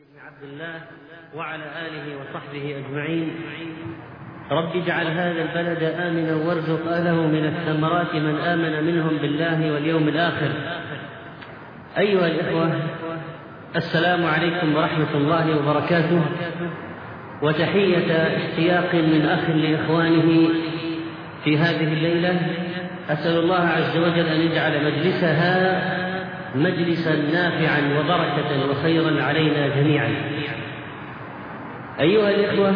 بن عبد الله وعلى آله وصحبه أجمعين. رب اجعل هذا البلد آمنا وارزق أهله من الثمرات من آمن منهم بالله واليوم الآخر. أيها الإخوة، السلام عليكم ورحمة الله وبركاته، وتحية اشتياق من أخ لإخوانه في هذه الليلة. أسأل الله عز وجل أن يجعل مجلسها مجلسا نافعا وبركة وخيرا علينا جميعا. أيها الإخوة،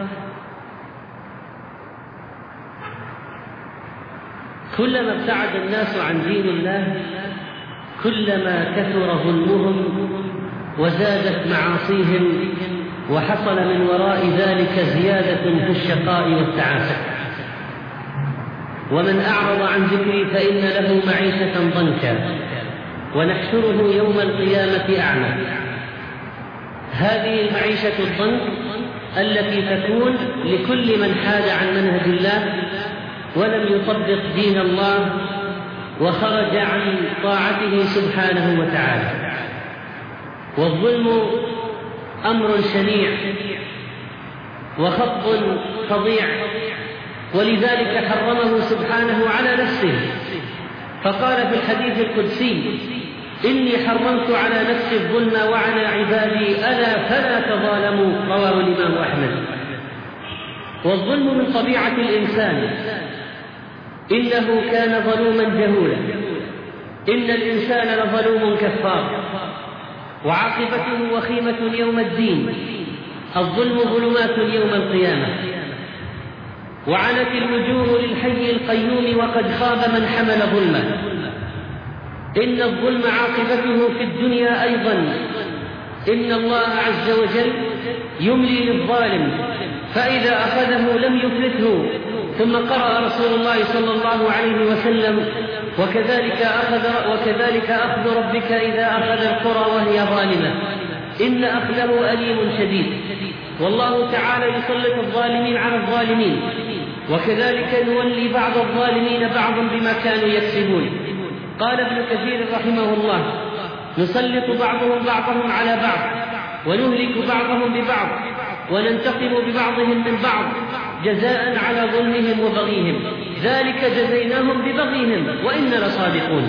كلما ابتعد الناس عن دين الله كلما كثر ظلمهم وزادت معاصيهم، وحصل من وراء ذلك زيادة في الشقاء والتعاسة. ومن أعرض عن ذكري فإن له معيشة ضنكا ونحشره يوم القيامة أعمى. هذه المعيشة الضنك التي تكون لكل من حاد عن منهج الله ولم يطبق دين الله وخرج عن طاعته سبحانه وتعالى. والظلم أمر شنيع وخط فظيع، ولذلك حرمه سبحانه على نفسه، فقال في الحديث القدسي: إني حرمت على نفسي الظلم وعلى عبادي ألا فلا تظالموا، رواه الإمام أحمد. والظلم من طبيعة الإنسان، إنه كان ظلوما جهولا، إن الإنسان لظلوم كفار، وعاقبته وخيمة يوم الدين. الظلم ظلمات يوم القيامة، وعنت الوجوه للحي القيوم وقد خاب من حمل ظلمه. إن الظلم عاقبته في الدنيا أيضا، إن الله عز وجل يملي للظالم فإذا أخذه لم يفلته. ثم قرأ رسول الله صلى الله عليه وسلم: وكذلك أخذ ربك إذا أخذ القرى وهي ظالمة إن أخذه أليم شديد. والله تعالى يسلط الظالمين على الظالمين، وكذلك نولي بعض الظالمين بعضا بما كانوا يكسبون. قال ابن كثير رحمه الله: نسلط بعضهم على بعض، ونهلك بعضهم ببعض، وننتقم ببعضهم من بعض جزاء على ظلمهم وبغيهم، ذلك جزيناهم ببغيهم وإنا لصادقون.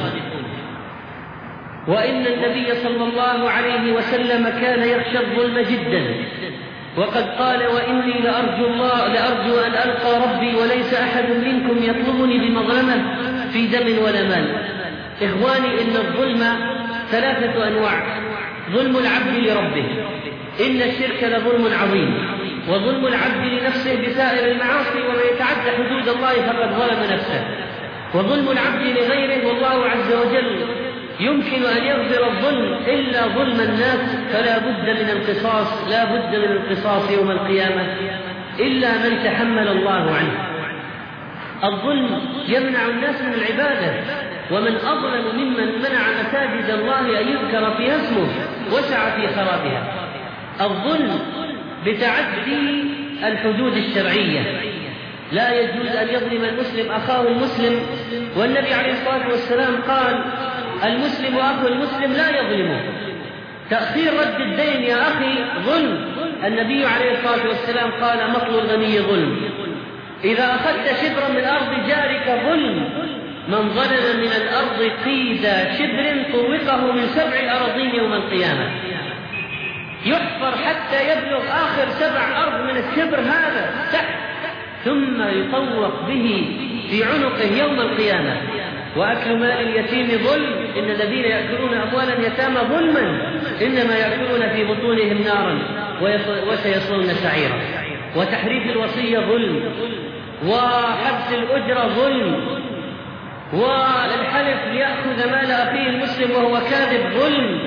وإن النبي صلى الله عليه وسلم كان يخشى الظلم جدا، وقد قال: وإني لأرجو أن ألقى ربي وليس أحد منكم يطلبني بمظلمة في دم ولا مال. إخواني، إن الظلم ثلاثة أنواع: ظلم العبد لربه، إن الشرك لظلم عظيم، وظلم العبد لنفسه بسائر المعاصي، ومن يتعدى حدود الله فقد ظلم نفسه، وظلم العبد لغيره. والله عز وجل يمكن أن يغفر الظلم إلا ظلم الناس، فلا بد من القصاص، لا بد من القصاص يوم القيامة إلا من تحمل الله عنه. الظلم يمنع الناس من العبادة، ومن أظلم ممن منع مساجد الله أن يذكر فيها اسمه وسعى في خرابها. الظلم بتعدي الحدود الشرعية، لا يجوز أن يظلم المسلم أخاه المسلم، والنبي عليه الصلاة والسلام قال: المسلم أخو المسلم لا يظلمه. تأخير رد الدين يا أخي ظلم. النبي عليه الصلاة والسلام قال: مطل الغني ظلم. إذا أخذت شبرا من أرض جارك ظلم. من ظلم من الأرض قيد شبر طوقه من 7 أراضين يوم القيامة، يحفر حتى يبلغ آخر 7 أرض من الشبر هذا تحت، ثم يطوق به في عنقه يوم القيامة. وأكل مال اليتيم ظلم، إن الذين يأكلون أموال اليتامى ظلما إنما يأكلون في بطونهم نارا وسيصلون سعيرا. وتحريف الوصية ظلم، وحبس الأجرة ظلم، والحلف ليأخذ مال أخيه المسلم وهو كاذب ظلم،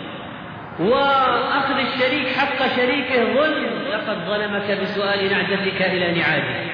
وأخذ الشريك حق شريكه ظلم، لقد ظلمك بسؤال نعجتك إلى نعاجه.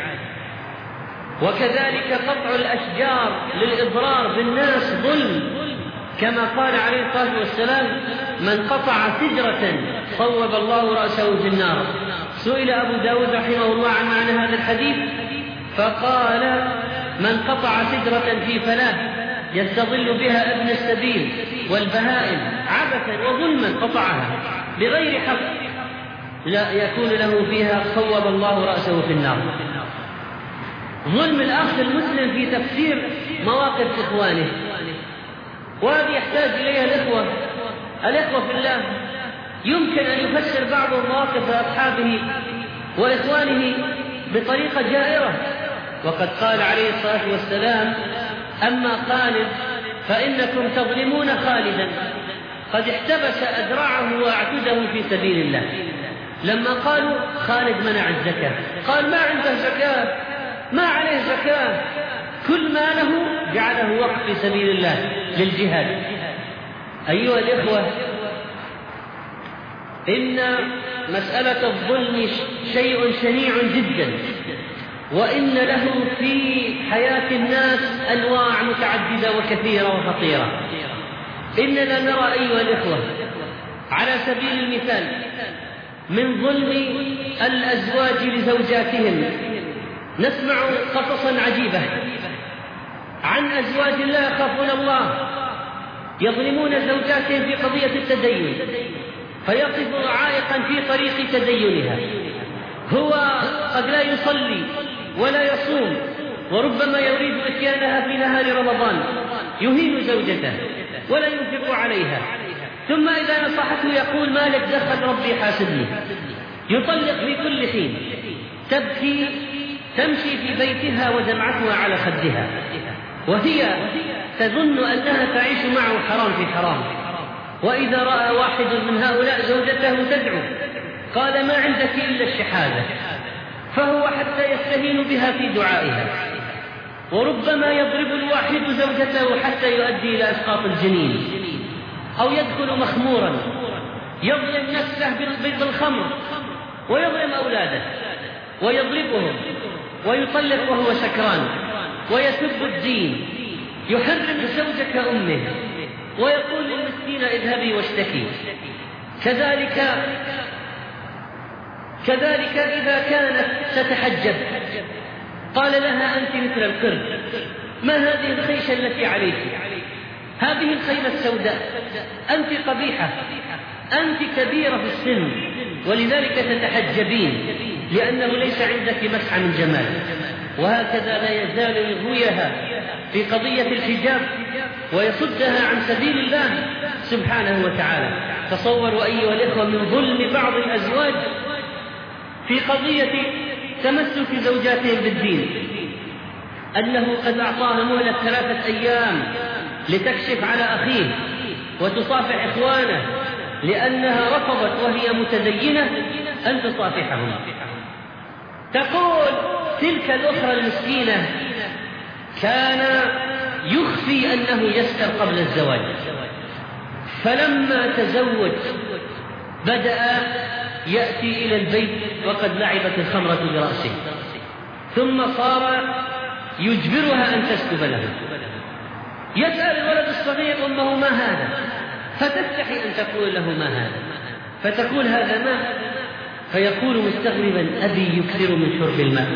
وكذلك قطع الأشجار للإضرار بالناس ظلم، كما قال عليه الصلاة والسلام: من قطع شجرة صوب الله رأسه في النار. سئل أبو داود رحمه الله عن معنى هذا الحديث فقال: من قطع شجرة في فلاة يستظل بها ابن السبيل والبهائم عبثا وظلما قطعها، بغير حق لا يكون له فيها صوب الله رأسه في النار. ظلم الأخ المسلم في تفسير مواقف إخوانه، وهذه يحتاج إليها الإخوة في الله. يمكن أن يفسر بعض مواقف أصحابه وإخوانه بطريقة جائرة، وقد قال عليه الصلاة والسلام: أما خالد فإنكم تظلمون خالدا قد احتبس أذرعه وأعتده في سبيل الله. لما قالوا خالد منع الزكاة، قال: ما عنده زكاة، ما عليه زكاة، كل ماله جعله وقف في سبيل الله للجهاد. أيها الإخوة، إن مسألة الظلم شيء شنيع جدا، وإن له في حياة الناس أنواع متعددة وكثيرة وخطيرة. إننا نرى أيها الإخوة على سبيل المثال من ظلم الأزواج لزوجاتهم، نسمع قصصا عجيبة عن أزواج لا يخافون الله يظلمون زوجاتهم في قضية التدين، فيقف عائقا في طريق تدينها. هو قد لا يصلي ولا يصوم، وربما يريد إتيانها في نهار رمضان، يهين زوجته ولا ينفق عليها، ثم إذا نصحته يقول: ما لك دخل، ربي حاسبني. يطلق في كل حين، تبكي تمشي في بيتها ودمعتها على خدها، وهي تظن أنها تعيش معه حرام في حرام. وإذا رأى واحد من هؤلاء زوجته تدعو قال: ما عندك إلا الشحاذة، فهو حتى يستهين بها في دعائها. وربما يضرب الواحد زوجته حتى يؤدي إلى إسقاط الجنين، أو يدخل مخمورا يظلم نفسه بالخمر ويظلم أولاده ويضربهم ويطلق وهو سكران ويسب الدين، يحرم زوجك أمه ويقول للمسكينة: اذهبي واشتكي. كذلك إذا كانت تتحجب قال لها: أنت مثل القرد، ما هذه الخيشة التي عليك؟ هذه الخيمة السوداء، أنت قبيحة، أنت كبيرة في السن، ولذلك تتحجبين لأنه ليس عندك مسعى من جمال. وهكذا لا يزال يغويها في قضية الحجاب ويصدها عن سبيل الله سبحانه وتعالى. تصوروا أيها الإخوة من ظلم بعض الأزواج في قضية تمسك زوجاتهم بالدين، أنه قد أعطاها مهلة 3 أيام لتكشف على أخيه وتصافح إخوانه، لأنها رفضت وهي متدينة أن تصافحهم. تقول تلك الأخرى المسكينة: كان يخفي أنه يسكر قبل الزواج، فلما تزوج بدأ يأتي إلى البيت وقد لعبت الخمرة برأسه، ثم صار يجبرها أن تسكب له. يسأل الولد الصغير أمه: ما هذا؟ فتستحي أن تقول له: ما هذا؟ فتقول: هذا ماء. فيقول مستغربا: أبي يكثر من شرب الماء.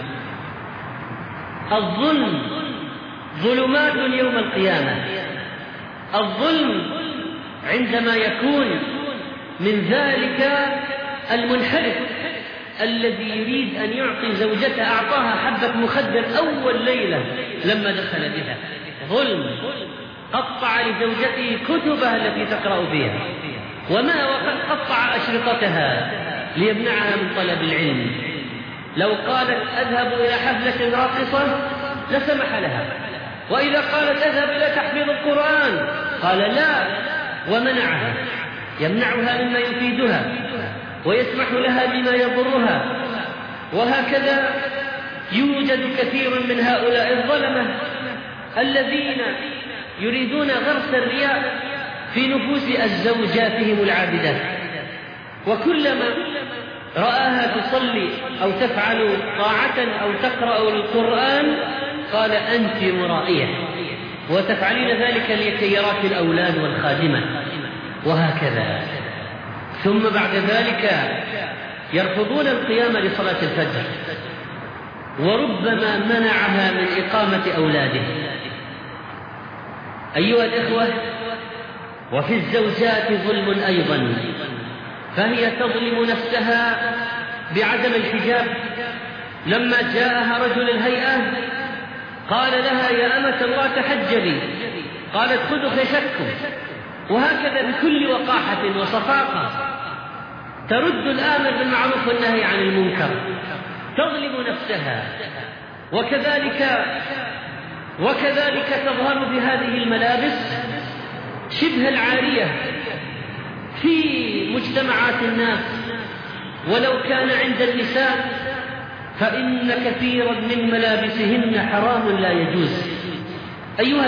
الظلم ظلمات يوم القيامة. الظلم عندما يكون من ذلك المنحرف الذي يريد أن يعطي زوجته، أعطاها حبة مخدر أول ليلة لما دخل بها، ظلم. قطع لزوجته كتبها التي تقرأ فيها، وقد قطع أشرطتها ليمنعها من طلب العلم. لو قالت: أذهب إلى حفلة راقصة لسمح لها، وإذا قالت: أذهب إلى تحفيظ القرآن قال لا، ومنعها، يمنعها مما يفيدها ويسمح لها بما يضرها. وهكذا يوجد كثير من هؤلاء الظلمة الذين يريدون غرس الرياء في نفوس زوجاتهم العابدات، وكلما رآها تصلي أو تفعل طاعة أو تقرأ القرآن قال: أنت مرائية، وتفعلين ذلك لكي يراك الأولاد والخادمة، وهكذا. ثم بعد ذلك يرفضون القيام لصلاة الفجر، وربما منعها من إقامة أولاده. أيها الإخوة، وفي الزوجات ظلم أيضا، فهي تظلم نفسها بعدم الحجاب. لما جاءها رجل الهيئة قال لها: يا أمة الله تحجبي. قالت: خذوا خشبكم. وهكذا بكل وقاحة وصفاقة ترد الآمر بالمعروف والنهي عن المنكر، تظلم نفسها. وكذلك تظهر بهذه الملابس شبه العارية في مجتمعات الناس، ولو كان عند النساء فإن كثيرا من ملابسهن حرام لا يجوز. أيها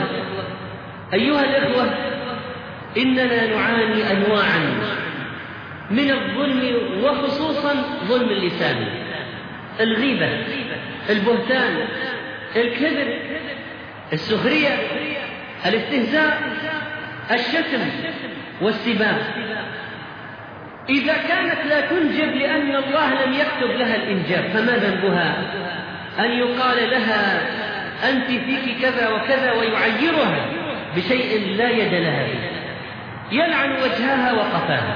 الإخوة، إننا نعاني أنواعا من الظلم، وخصوصا ظلم اللسان: الغيبة، البهتان، الكذب، السخرية، الاستهزاء، الشتم والسباب. إذا كانت لا تنجب لأن الله لم يكتب لها الإنجاب، فما ذنبها أن يقال لها: أنت فيك كذا وكذا، ويعيرها بشيء لا يد لها فيه، يلعن وجهها وقفاها،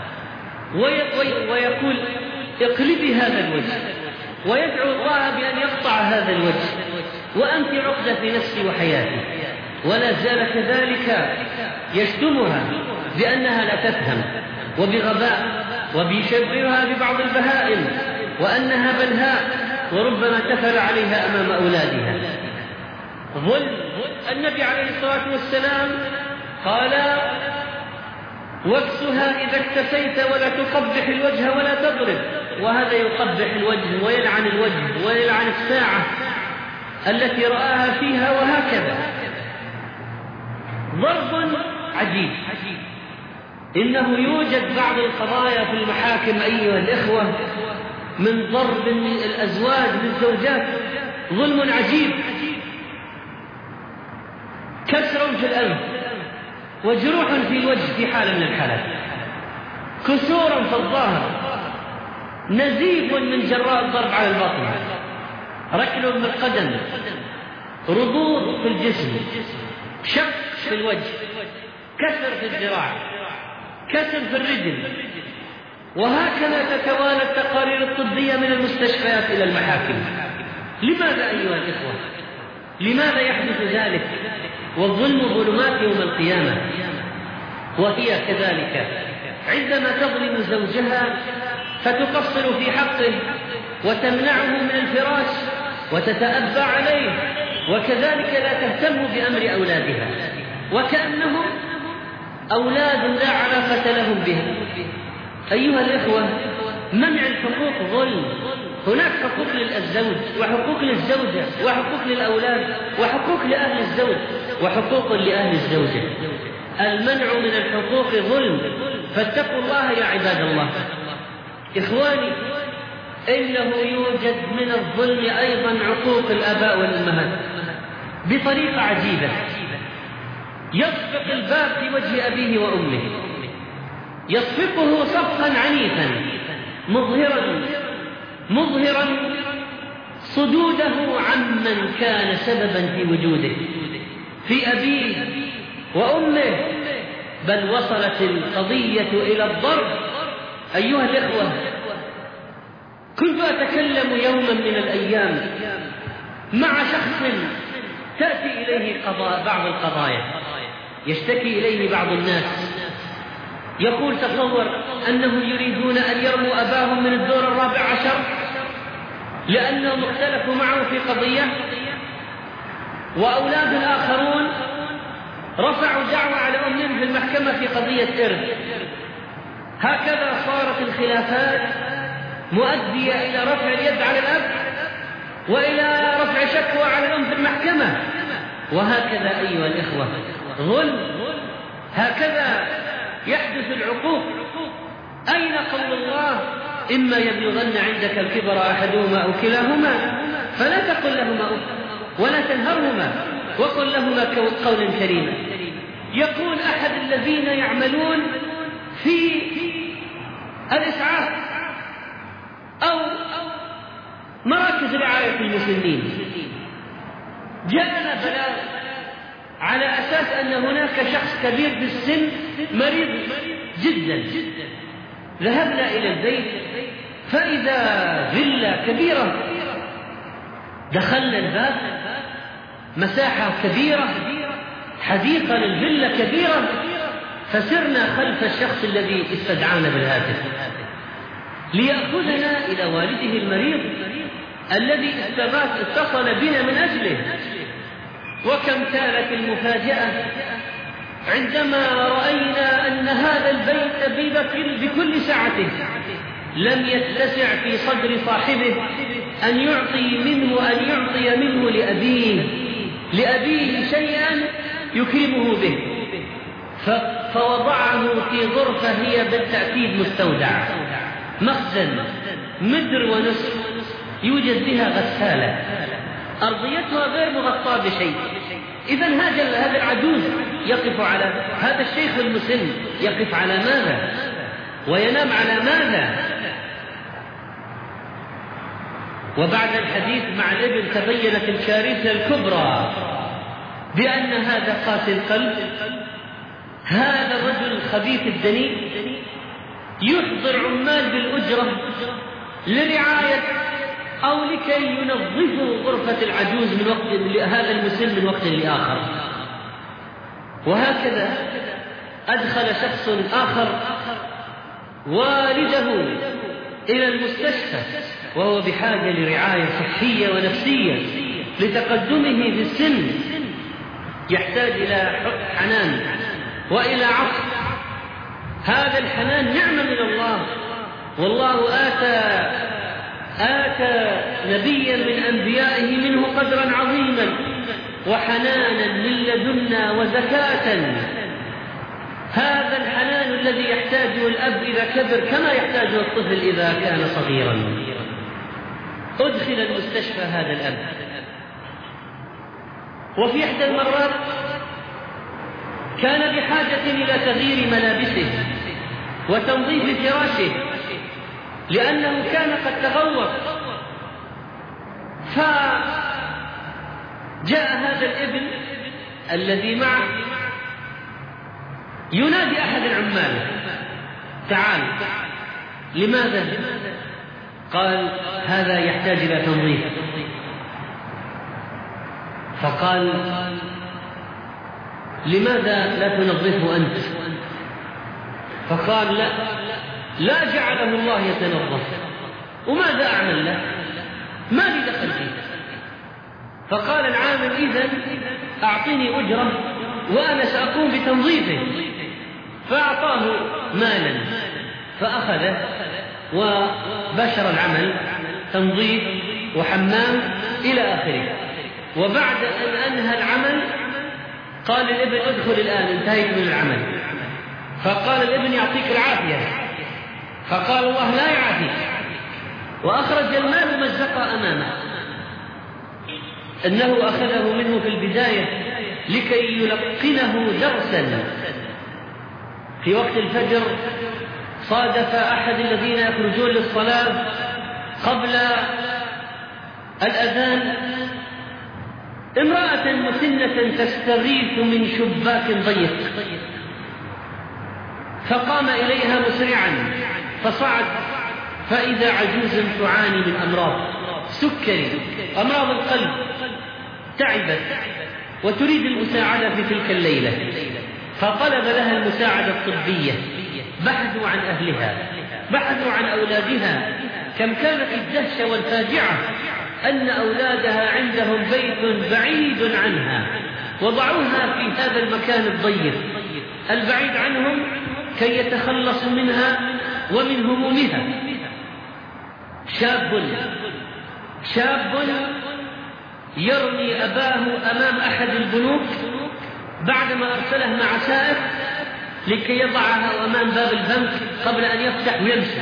ويقول: اقلبي هذا الوجه، ويدعو الله بأن يقطع هذا الوجه، وأنت عقدة في نفسي وحياتي. ولا زال كذلك يشتمها بأنها لا تفهم، وبغباء، وبيشبهها ببعض البهائم، وأنها بلهاء، وربما تفل عليها أمام أولادها. ظلم. النبي عليه الصلاة والسلام قال: واكسها إذا اكتسيت ولا تقبح الوجه ولا تضرب. وهذا يقبح الوجه ويلعن الوجه ويلعن الساعة التي رآها فيها، وهكذا. ضرب عجيب. إنه يوجد بعض القضايا في المحاكم أيها الإخوة من ضرب الأزواج للزوجات، ظلم عجيب: كسر في الأنف، وجروح في الوجه في حالة من الحالات، كسور في الظهر، نزيف من جراء الضرب على البطن، ركل بالقدم، رضوض في الجسم، شق في الوجه، كسر في الذراع، كسر في الرجل. وهكذا تتوالى التقارير الطبية من المستشفيات إلى المحاكم. لماذا أيها الإخوة؟ لماذا يحدث ذلك؟ والظلم ظلمات يوم القيامة. وهي كذلك عندما تظلم زوجها فتقصر في حقه وتمنعه من الفراش وتتأبى عليه، وكذلك لا تهتم بأمر أولادها، وكأنهم أولاد لا علاقة لهم بها. أيها الإخوة، منع الحقوق ظلم. هناك حقوق للزوج، وحقوق للزوجة، وحقوق للأولاد، وحقوق لأهل الزوج، وحقوق لأهل الزوجة. المنع من الحقوق ظلم، فاتقوا الله يا عباد الله. إخواني، إنه يوجد من الظلم أيضا عقوق الآباء والأمهات بطريقة عجيبة. يصفق الباب في وجه أبيه وأمه، يصفقه صفقا عنيفا مظهرا صدوده عمن كان سببا في وجوده، في أبيه وأمه، بل وصلت القضية إلى الضرب. أيها الإخوة، كنت أتكلم يوما من الأيام مع شخص تأتي إليه بعض القضايا، يشتكي إليه بعض الناس، يقول: تصور أنهم يريدون أن يرموا أباهم من الدور 14 لأنهم اختلفوا معه في قضية، وأولاد الآخرون رفعوا دعوى على أمهم في المحكمة في قضية إرث. هكذا صارت الخلافات مؤدية إلى رفع اليد على الأب، وإلى رفع شكوى على الأم في المحكمة. وهكذا أيها الإخوة ظلم، هكذا يحدث العقوق. أين قول الله: إما يبلغن عندك الكبر أحدهما أو كلاهما فلا تقل لهما أف ولا تنهرهما وقل لهما قولا كريما. يقول أحد الذين يعملون في الإسعاف أو مراكز رعاية المسنين: جاءنا بلاغ على أساس أن هناك شخص كبير في السن مريض جدا ذهبنا إلى البيت فإذا فيلا كبيرة، دخلنا الباب، مساحة كبيرة، حديقة للفيلا كبيرة، فسرنا خلف الشخص الذي استدعانا بالهاتف ليأخذنا إلى والده المريض الذي اتصل بنا من أجله. وكم كانت المفاجأة عندما رأينا أن هذا البيت بكل سعته لم يتسع في صدر صاحبه أن يعطي منه لأبيه شيئا يكرمه به، فوضعه في غرفة هي بالتأكيد مستودع، مخزن متر ونصف، يوجد بها غسالة أرضيتها غير مغطاة بشيء. إذن هذا العجوز يقف على هذا الشيخ المسن، يقف على ماذا وينام على ماذا؟ وبعد الحديث مع الابن تبينت الكارثة الكبرى بأن هذا قاسي القلب، هذا الرجل الخبيث الدنيء يحضر عمال بالأجرة لرعاية أو لكي ينظفوا غرفة العجوز من وقت هذا المسن من وقت لآخر. وهكذا أدخل شخص آخر والده إلى المستشفى وهو بحاجة لرعاية صحية ونفسية لتقدمه في السن، يحتاج إلى حنان وإلى عطف. هذا الحنان نعمة من الله، والله آتى نبيا من أنبيائه منه قدرا عظيما وحنانا من لدنا وزكاة. هذا الحنان الذي يحتاجه الأب إذا كبر كما يحتاجه الطفل إذا كان صغيرا. أدخل المستشفى هذا الأب، وفي إحدى المرات كان بحاجة إلى تغيير ملابسه وتنظيف فراشه لأنه كان قد تغوط. فجاء هذا الابن الذي معه ينادي أحد العمال: تعال. لماذا؟ قال: هذا يحتاج إلى تنظيف. فقال: لماذا لا تنظفه أنت؟ فقال: لا جعله الله يتنظف، وماذا أعمل له؟ ما لي دخل فيه. فقال العامل: إذن أعطيني أجرة وأنا سأقوم بتنظيفه. فأعطاه مالا فأخذه وبشر العمل، تنظيف وحمام إلى آخره. وبعد أن أنهى العمل قال الابن: ادخل الآن، انتهيت من العمل. فقال الابن: يعطيك العافية. فقال: الله لا يعافيك. وأخرج المال مزقا أمامه. إنه أخذه منه في البداية لكي يلقنه درسا. في وقت الفجر صادف أحد الذين يخرجون للصلاة قبل الأذان امرأة مسنة تستغيث من شباك ضيق، فقام إليها مسرعا فصعد، فإذا عجوز تعاني من أمراض سكري، أمراض القلب، تعبت وتريد المساعدة في تلك الليلة. فطلب لها المساعدة الطبية، بحثوا عن أهلها، بحثوا عن أولادها. كم كانت الدهشة والفاجعة أن أولادها عندهم بيت بعيد عنها، وضعوها في هذا المكان الضيق البعيد عنهم كي يتخلصوا منها ومن همومها. شاب يرمي أباه أمام أحد البنوك بعدما أرسله مع سائق لكي يضعها أمام باب البنك قبل أن يفتح ويمشي.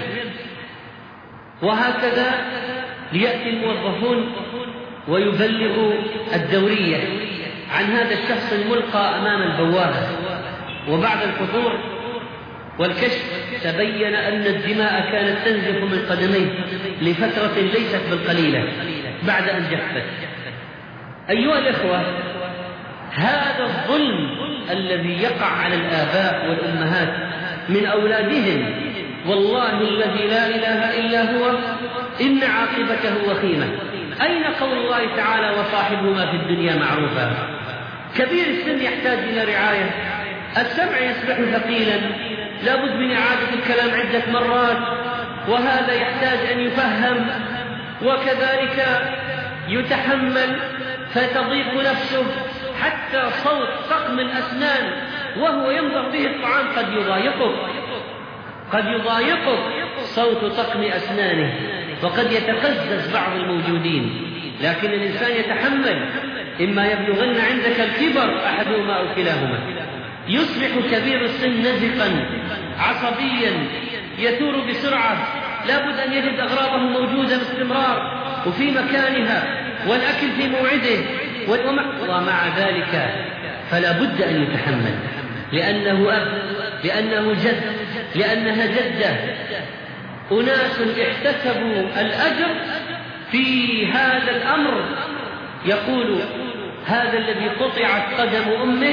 وهكذا ليأتي الموظفون ويبلغوا الدورية عن هذا الشخص الملقى أمام البوابة. وبعد الحضور والكشف تبين أن الدماء كانت تنزف من قدميه لفترة ليست بالقليلة بعد أن جفت. أيها الإخوة، هذا الظلم الذي يقع على الآباء والأمهات من أولادهم والله الذي لا إله إلا هو إن عاقبته وخيمة. أين قول الله تعالى وصاحبهما في الدنيا معروفا؟ كبير السن يحتاج إلى رعاية، السمع يصبح ثقيلا، لا بد من إعادة الكلام عدة مرات، وهذا يحتاج أن يفهم، وكذلك يتحمل فتضيق نفسه، حتى صوت طقم الأسنان وهو ينظر به الطعام قد يضايقه صوت طقم أسنانه، وقد يتقزز بعض الموجودين، لكن الإنسان يتحمل. إما يبلغن عندك الكبر أحدهما أو كلاهما. يصبح كبير السن نزقا عصبيا يثور بسرعة، لا بد أن يجد أغراضه موجودة باستمرار وفي مكانها، والأكل في موعده، ومع ذلك فلا بد أن يتحمل، لأنه أب، لأنه جد، لأنها جدة. أناس احتسبوا الأجر في هذا الأمر. يقول هذا الذي قطعت قدم أمه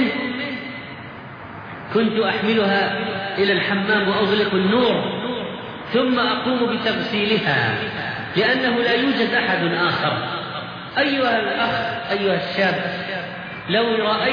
كنت أحملها إلى الحمام وأغلق النور ثم أقوم بتغسيلها لأنه لا يوجد أحد آخر. أيها الأخ، أيها الشاب، لو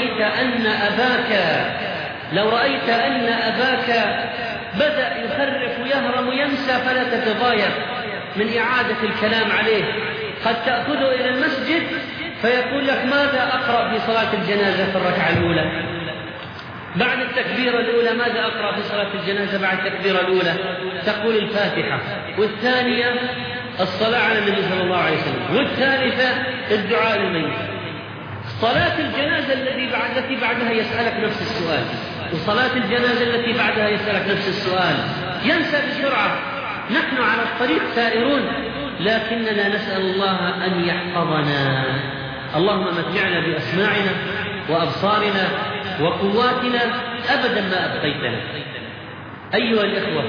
رأيت أن أباك بدأ يخرف ويهرم وينسى فلا تتضايق من إعادة الكلام عليه. قد تأخذه إلى المسجد فيقول لك ماذا أقرأ في صلاة الجنازة في الركعة الأولى؟ بعد التكبيرة الأولى ماذا أقرأ في صلاة الجنازة بعد التكبيرة الأولى؟ تقول الفاتحة، والثانية الصلاة على النبي صلى الله عليه وسلم، والثالثة الدعاء للميت. صلاة الجنازة التي بعدها يسألك نفس السؤال، وصلاة الجنازة التي بعدها يسألك نفس السؤال، ينسى بسرعة. نحن على الطريق سائرون، لكننا نسأل الله أن يحفظنا. اللهم متعنا بأسماعنا وأبصارنا وقواتنا أبدا ما أبقيتنا. أيها الإخوة،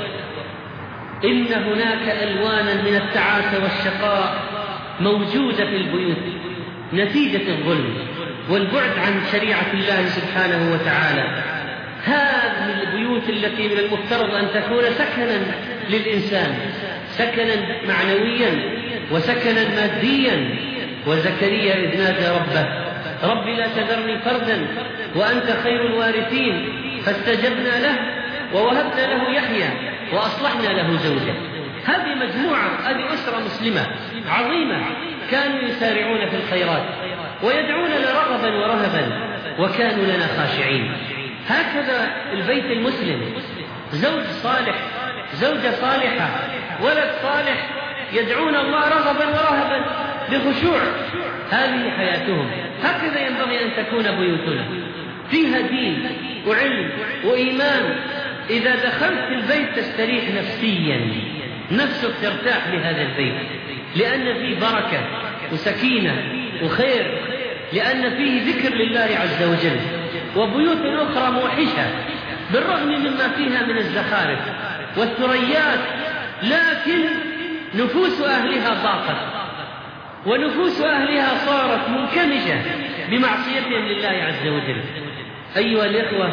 إن هناك ألوانا من التعاسة والشقاء موجودة في البيوت نتيجة الظلم والبعد عن شريعة الله سبحانه وتعالى. هذه البيوت التي من المفترض أن تكون سكنا للإنسان، سكنا معنويا وسكنا ماديا. وزكريا إذ نادى ربه رب لا تذرني فردا وأنت خير الوارثين فاستجبنا له ووهبنا له يحيى وأصلحنا له زوجه. هذه مجموعة، هذه أسرة مسلمة عظيمة، كانوا يسارعون في الخيرات ويدعوننا رغبا ورهبا وكانوا لنا خاشعين. هكذا البيت المسلم، زوج صالح، زوجة صالحة، ولد صالح، يدعون الله رغبا ورهبا بخشوع. هذه حياتهم. هكذا ينبغي أن تكون بيوتنا، فيها دين وعلم وإيمان. إذا دخلت البيت تستريح نفسيا، نفسك ترتاح بهذا البيت، لأن فيه بركة وسكينة وخير، لأن فيه ذكر لله عز وجل. وبيوت أخرى موحشة بالرغم مما فيها من الزخارف والثريات، لكن نفوس أهلها ضاقت، ونفوس أهلها صارت منكمشة بمعصيتهم لله عز وجل. أيها الإخوة،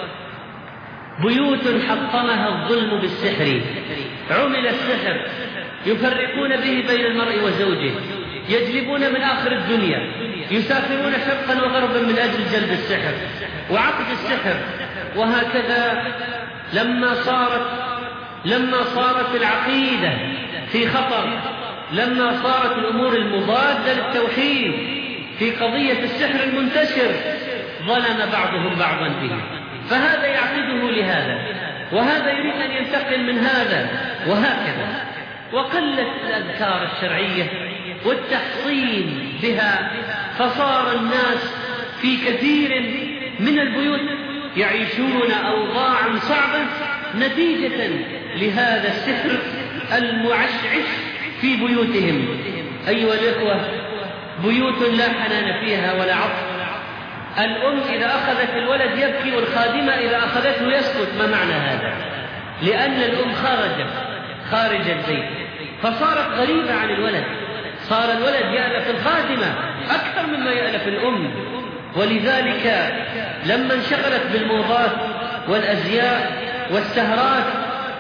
بيوت حطمها الظلم بالسحر، عمل السحر، يفرقون به بين المرء وزوجه، يجلبون من آخر الدنيا، يسافرون شرقا وغربا من أجل جلب السحر وعقد السحر. وهكذا لما صارت العقيدة في خطر، لما صارت الأمور المضادة للتوحيد في قضية السحر المنتشر، ظلم بعضهم بعضا به، فهذا يعقده لهذا وهذا يريد أن ينتقل من هذا، وهكذا. وقلت الأذكار الشرعية والتحصين بها، فصار الناس في كثير من البيوت يعيشون أوضاعا صعبة نتيجة لهذا السحر المعشعش في بيوتهم. أيها الإخوة، بيوت لا حنان فيها ولا عطف. الأم إذا أخذت الولد يبكي، والخادمة إذا أخذته يسكت. ما معنى هذا؟ لأن الأم خارج البيت، فصارت غريبة عن الولد، صار الولد يألف الخادمة أكثر مما يألف الأم. ولذلك لما انشغلت بالموضات والأزياء والسهرات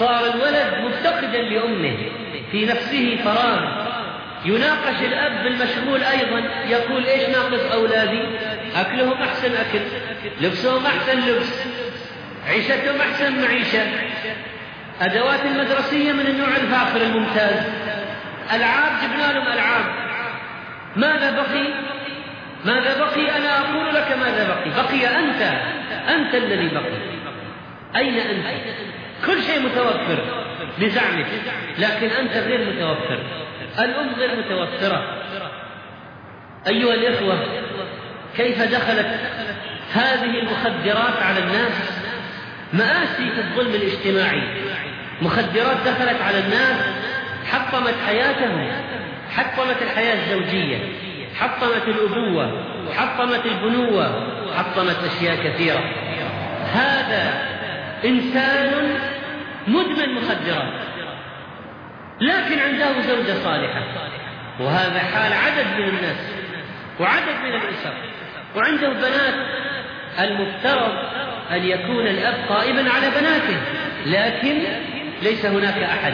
صار الولد مفتقدا لأمه، في نفسه فراغ، يناقش الأب بالمشغول أيضا، يقول إيش ناقص أولادي؟ أكلهم أحسن أكل، لبسهم أحسن لبس، عيشتهم أحسن معيشة، أدوات المدرسية من النوع الفاخر الممتاز، ألعاب جبنا لهم ألعاب. ماذا بقي؟ ماذا بقي؟ أنا أقول لك ماذا بقي. بقي أنت الذي بقي. أين أنت؟ كل شيء متوفر لزعمك، لكن أنت غير متوفر، الأم غير متوفرة. أيها الإخوة، كيف دخلت هذه المخدرات على الناس؟ مآسي في الظلم الاجتماعي، مخدرات دخلت على الناس، حطمت حياتهم، حطمت الحياة الزوجية، حطمت الأبوة، حطمت البنوة، حطمت أشياء كثيرة. هذا إنسان مدمن مخدرات، لكن عنده زوجة صالحة، وهذا حال عدد من الناس وعدد من الأسر، وعنده بنات. المفترض أن يكون الأب قائما على بناته، لكن ليس هناك أحد.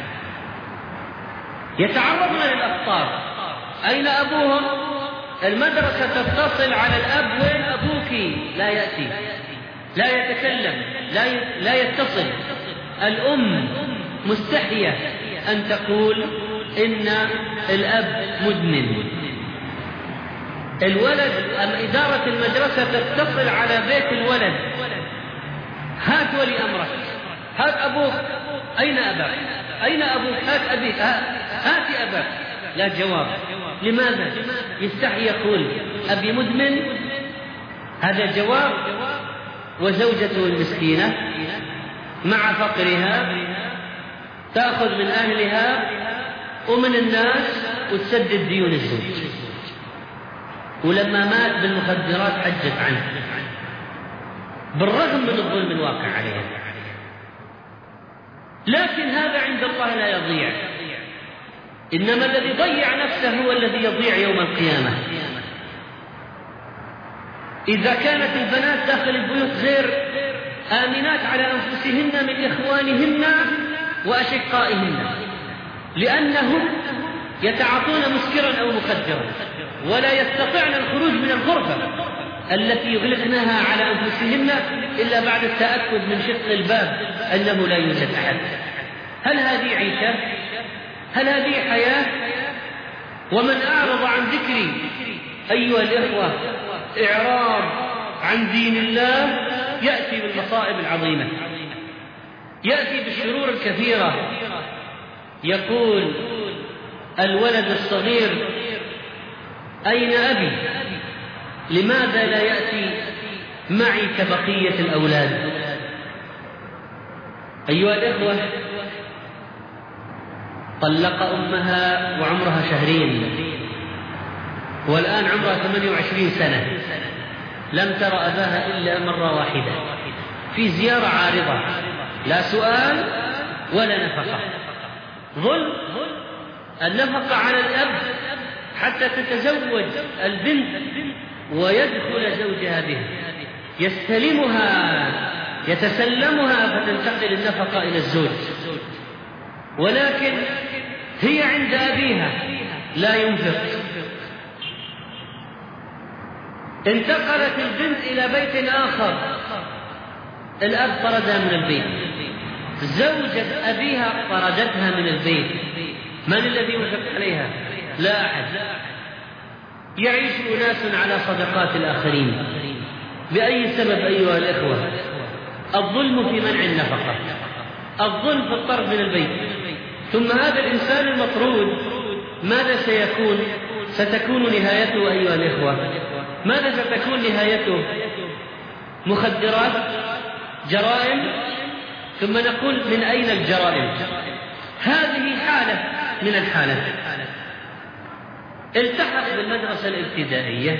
يتعرضون للأخطار. أين أبوهم؟ المدرسة تتصل على الأب، وين أبوك؟ لا يأتي، لا يتكلم، لا يتصل. الأم مستحية أن تقول إن الأب مدمن. الولد، إدارة المدرسة تتصل على بيت الولد، هات ولي أمرك، هات أبوك، أين أباك؟ أين أبوك؟ هات أبيك، هات أباك. لا جواب. لماذا؟ يستحي يقول أبي مدمن. هذا جواب. وزوجته المسكينة مع فقرها تأخذ من أهلها ومن الناس وتسدد ديون الزوج، ولما مات بالمخدرات حجت عنه، بالرغم من الظلم الواقع عليها. لكن هذا عند الله لا يضيع، إنما الذي ضيع نفسه هو الذي يضيع يوم القيامة. إذا كانت البنات داخل البيوت غير آمنات على أنفسهن من إخوانهن وأشقائهن، لأنهم يتعاطون مسكرا أو مخدرا ولا يستطيعن الخروج من الغرفة التي يغلقنها على أنفسهن إلا بعد التأكد من شق الباب أنه لا يوجد أحد. هل هذه عيشة؟ هل هذه حياة؟ ومن أعرض عن ذكري أيها الإخوة إعراض عن دين الله يأتي بالمصائب العظيمة، يأتي بالشرور الكثيرة. يقول الولد الصغير أين أبي؟ لماذا لا يأتي معي كبقية الأولاد؟ أيها الإخوة، طلق أمها وعمرها 2 شهر، والآن عمرها 28 سنة، لم ترى أباها إلا مرة واحدة في زيارة عارضة، لا سؤال ولا نفقة. ظلم. النفقة على الأب حتى تتزوج البنت ويدخل زوجها بها، يستلمها يتسلمها فتنتقل النفقة إلى الزوج، ولكن هي عند أبيها لا ينفق. انتقلت البنت إلى بيت آخر، الأب طردها من البيت، زوجة أبيها طردتها من البيت. من الذي ينفق عليها؟ لا أحد. يعيش أناس على صدقات الآخرين. بأي سبب أيها الإخوة؟ الظلم في منع النفقة، الظلم في الطرد من البيت. ثم هذا الإنسان المطرود ماذا سيكون؟ ستكون نهايته أيها الإخوة، ماذا ستكون نهايته؟ مخدرات، جرائم. ثم نقول من أين الجرائم؟ هذه حالة من الحالات. التحق بالمدرسة الابتدائية،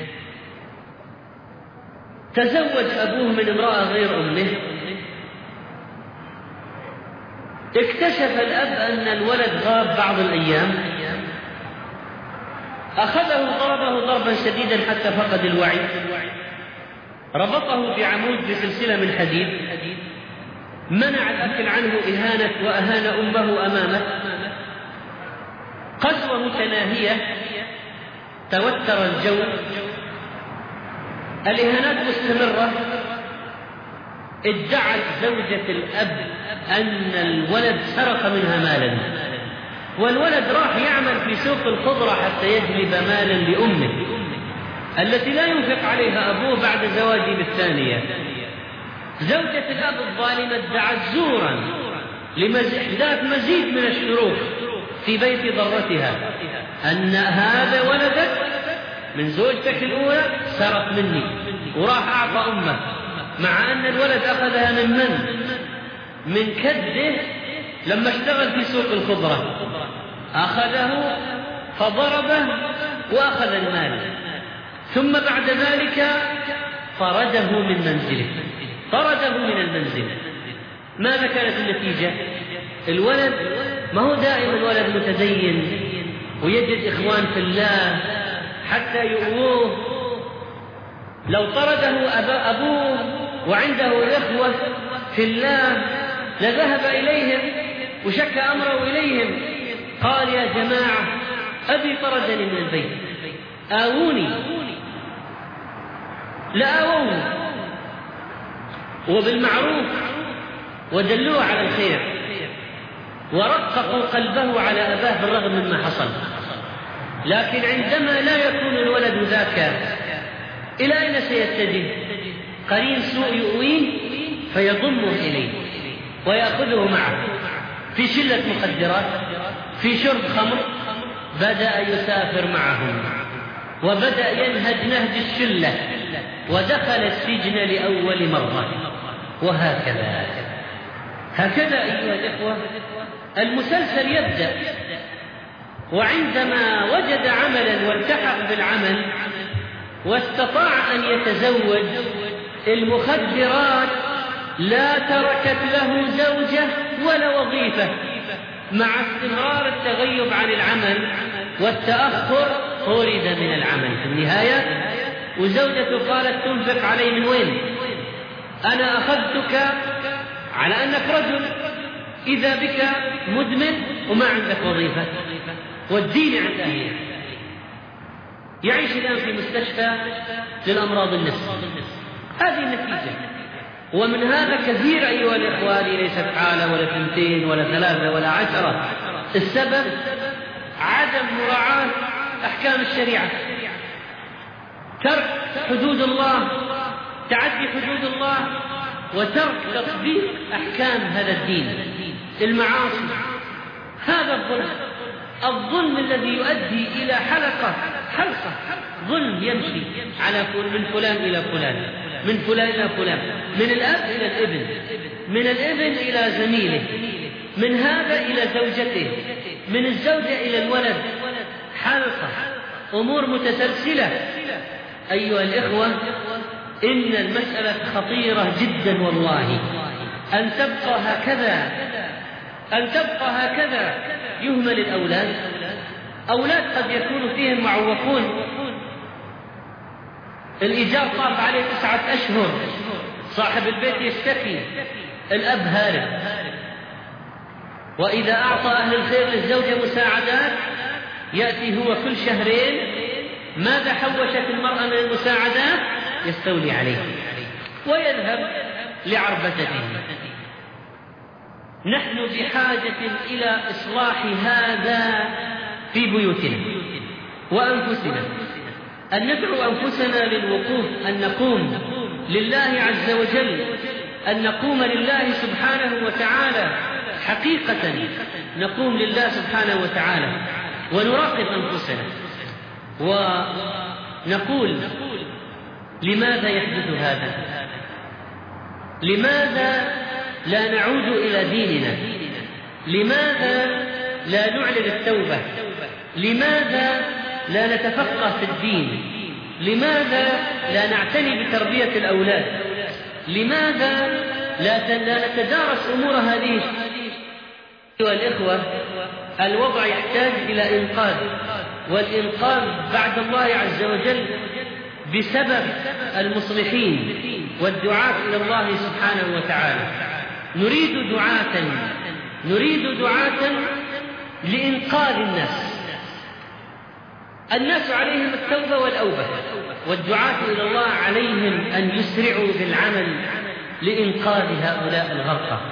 تزوج أبوه من امرأة غير أمه، اكتشف الأب أن الولد غاب بعض الأيام، أخذه ضربه ضربا شديدا حتى فقد الوعي، ربطه بعمود بسلسلة من حديد، منع الأكل عنه إهانة وأهان أمه أمامه، قسوة متناهية، توتر الجو، الإهانات مستمرة. ادعت زوجة الأب أن الولد سرق منها مالا، والولد راح يعمل في سوق الخضرة حتى يجلب مالا لأمه التي لا ينفق عليها أبوه بعد زواجه بالثانية. زوجة الأب الظالمة ادعت زورا لإحداث مزيد من الشرور في بيت ضرتها أن هذا ولدك من زوجتك الأولى سرق مني، وراح أعطى أمه، مع أن الولد أخذها من كده لما اشتغل في سوق الخضرة، أخذه فضربه وأخذ المال، ثم بعد ذلك طرده من منزله، طرده من المنزل. ماذا كانت النتيجة؟ الولد ما هو دائما ولد متدين ويجد إخوان في الله حتى يؤوه، لو طرده أبوه وعنده إخوة في الله لذهب إليهم وشك أمره إليهم، قال يا جماعة أبي طردني من البيت، آووني، لآووه وبالمعروف ودلوه على الخير ورققوا قلبه على أباه بالرغم مما حصل. لكن عندما لا يكون الولد ذاك، إلى أين سيتجه؟ قرين سوء يؤويه فيضمه إليه ويأخذه معه في شلة مخدرات، في شرب خمر، بدأ يسافر معهم وبدأ ينهج نهج الشلة ودخل السجن لأول مرة. وهكذا أيها الإخوة المسلسل يبدأ، وعندما وجد عملا والتحق بالعمل واستطاع أن يتزوج، المخدرات لا تركت له زوجة ولا وظيفة، مع استمرار التغيب عن العمل والتأخر طرد من العمل في النهاية. وزوجته قالت تنفق علي من وين؟ أنا أخذتك على أنك رجل، إذا بك مدمن وما عندك وظيفة، والدين عند أهلك. يعيش الآن في مستشفى للأمراض النفسية. هذه النتيجة. ومن هذا كثير أيها الإخوان، ليست حالة ولا 2 ولا 3 ولا 10. السبب عدم مراعاة أحكام الشريعة، ترك حدود الله، تعدي حدود الله، وترك تطبيق أحكام هذا الدين. المعاصي، هذا الظلم الذي يؤدي إلى حلقة ظلم يمشي على من فلان إلى فلان، من فلان إلى فلان، من الأب إلى الابن، من الابن إلى زميله، من هذا إلى زوجته، من الزوجة إلى الولد، حلقة أمور متسلسلة. أيها الإخوة إن المسألة خطيرة جدا والله. أن تبقى هكذا يهمل الأولاد. أولاد قد يكون فيهم معوقون، الإيجار طاف عليه 9 أشهر، صاحب البيت يشتكي، الأب هارب. وإذا أعطى أهل الخير للزوجة مساعدات، يأتي هو كل 2 شهرين، ماذا حوشت المرأة من المساعدات؟ يستولي عليه ويذهب لعربته. نحن بحاجة إلى إصلاح هذا في بيوتنا وأنفسنا، أن ندعو أنفسنا للوقوف، أن نقوم لله عز وجل، أن نقوم لله سبحانه وتعالى حقيقة، نقوم لله سبحانه وتعالى ونراقب أنفسنا ونقول لماذا يحدث هذا؟ لماذا لا نعود إلى ديننا؟ لماذا لا نعلن التوبة؟ لماذا لا نتفقه في الدين؟ لماذا لا نعتني بتربية الأولاد؟ لماذا لا نتدارس أمور هذه؟ أيها الإخوة الوضع يحتاج إلى إنقاذ، والإنقاذ بعد الله عز وجل بسبب المصلحين والدعاة إلى الله سبحانه وتعالى. نريد دعاة لإنقاذ الناس عليهم التوبة والأوبة، والدعاة إلى الله عليهم أن يسرعوا بالعمل لإنقاذ هؤلاء الغرقى.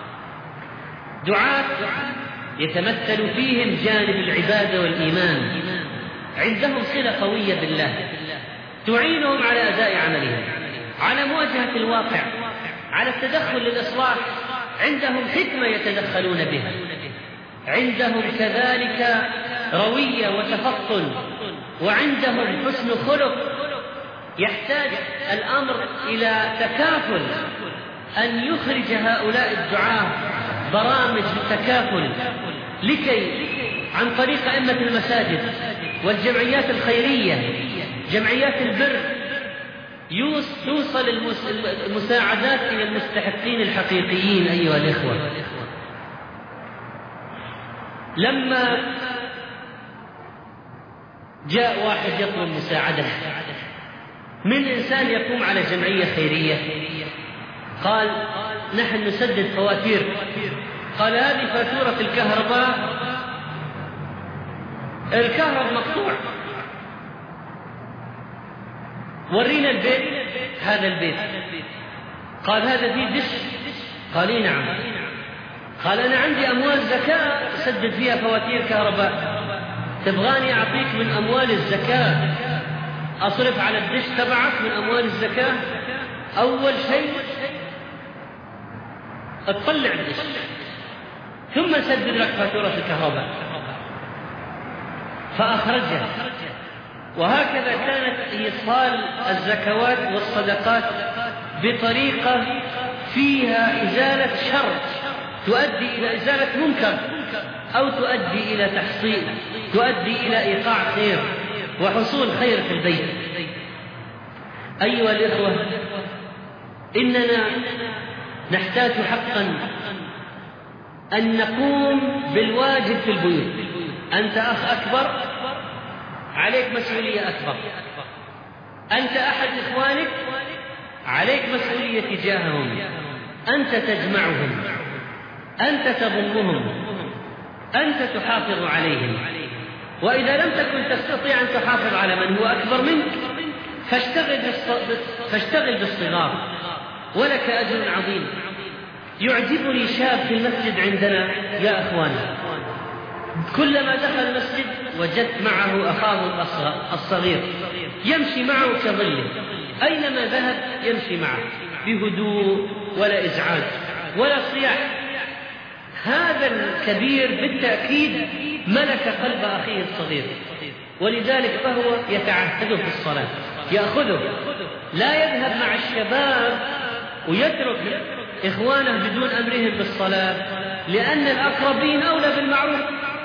دعاة يتمثل فيهم جانب العبادة والإيمان، عندهم صلة قوية بالله تعينهم على أداء عملهم، على مواجهة الواقع، على التدخل للإصلاح، عندهم حكمة يتدخلون بها، عندهم كذلك روية وتفطن، وعندهم حسن خلق. يحتاج الأمر إلى تكافل، أن يخرج هؤلاء الدعاة برامج للتكافل لكي عن طريق أئمة المساجد والجمعيات الخيرية، جمعيات البر، توصل المساعدات إلى المستحقين الحقيقيين. أيها الإخوة، لما جاء واحد يطلب مساعدة من إنسان يقوم على جمعية خيرية، قال: نحن نسدد فواتير. قال: هذه فاتورة الكهرباء مقطوع، ورينا البيت. هذا البيت. قال: هذا فيه دش. قال: نعم. قال: أنا عندي أموال زكاة أسدد فيها فواتير كهرباء، تبغاني أعطيك من أموال الزكاة، أصرف على الدش تبعك من أموال الزكاة؟ أول شيء اطلع الدش، ثم سدد لك فاتورة الكهرباء. فأخرجها. وهكذا كانت إيصال الزكوات والصدقات بطريقة فيها إزالة شر تؤدي إلى إزالة منكر، أو تؤدي إلى تحصيل، تؤدي إلى إيقاع خير وحصول خير في البيت. أيها الإخوة، إننا نحتاج حقا أن نقوم بالواجب في البيوت. أنت أخ أكبر، عليك مسؤولية أكبر. أنت أحد إخوانك، عليك مسؤولية تجاههم. أنت تجمعهم، أنت تضمهم، أنت تحافظ عليهم. وإذا لم تكن تستطيع أن تحافظ على من هو أكبر منك، فاشتغل بالصغار، ولك أجر عظيم. يعجبني شاب في المسجد عندنا يا أخوان، كلما دخل المسجد وجدت معه أخاه الصغير يمشي معه كظله، أينما ذهب يمشي معه بهدوء ولا إزعاج ولا صياح. هذا الكبير بالتأكيد ملك قلب أخيه الصغير، ولذلك فهو يتعهده في الصلاة، يأخذه، لا يذهب مع الشباب ويترك إخوانه بدون أمرهم بالصلاة، لأن الأقربين أولى بالمعروف.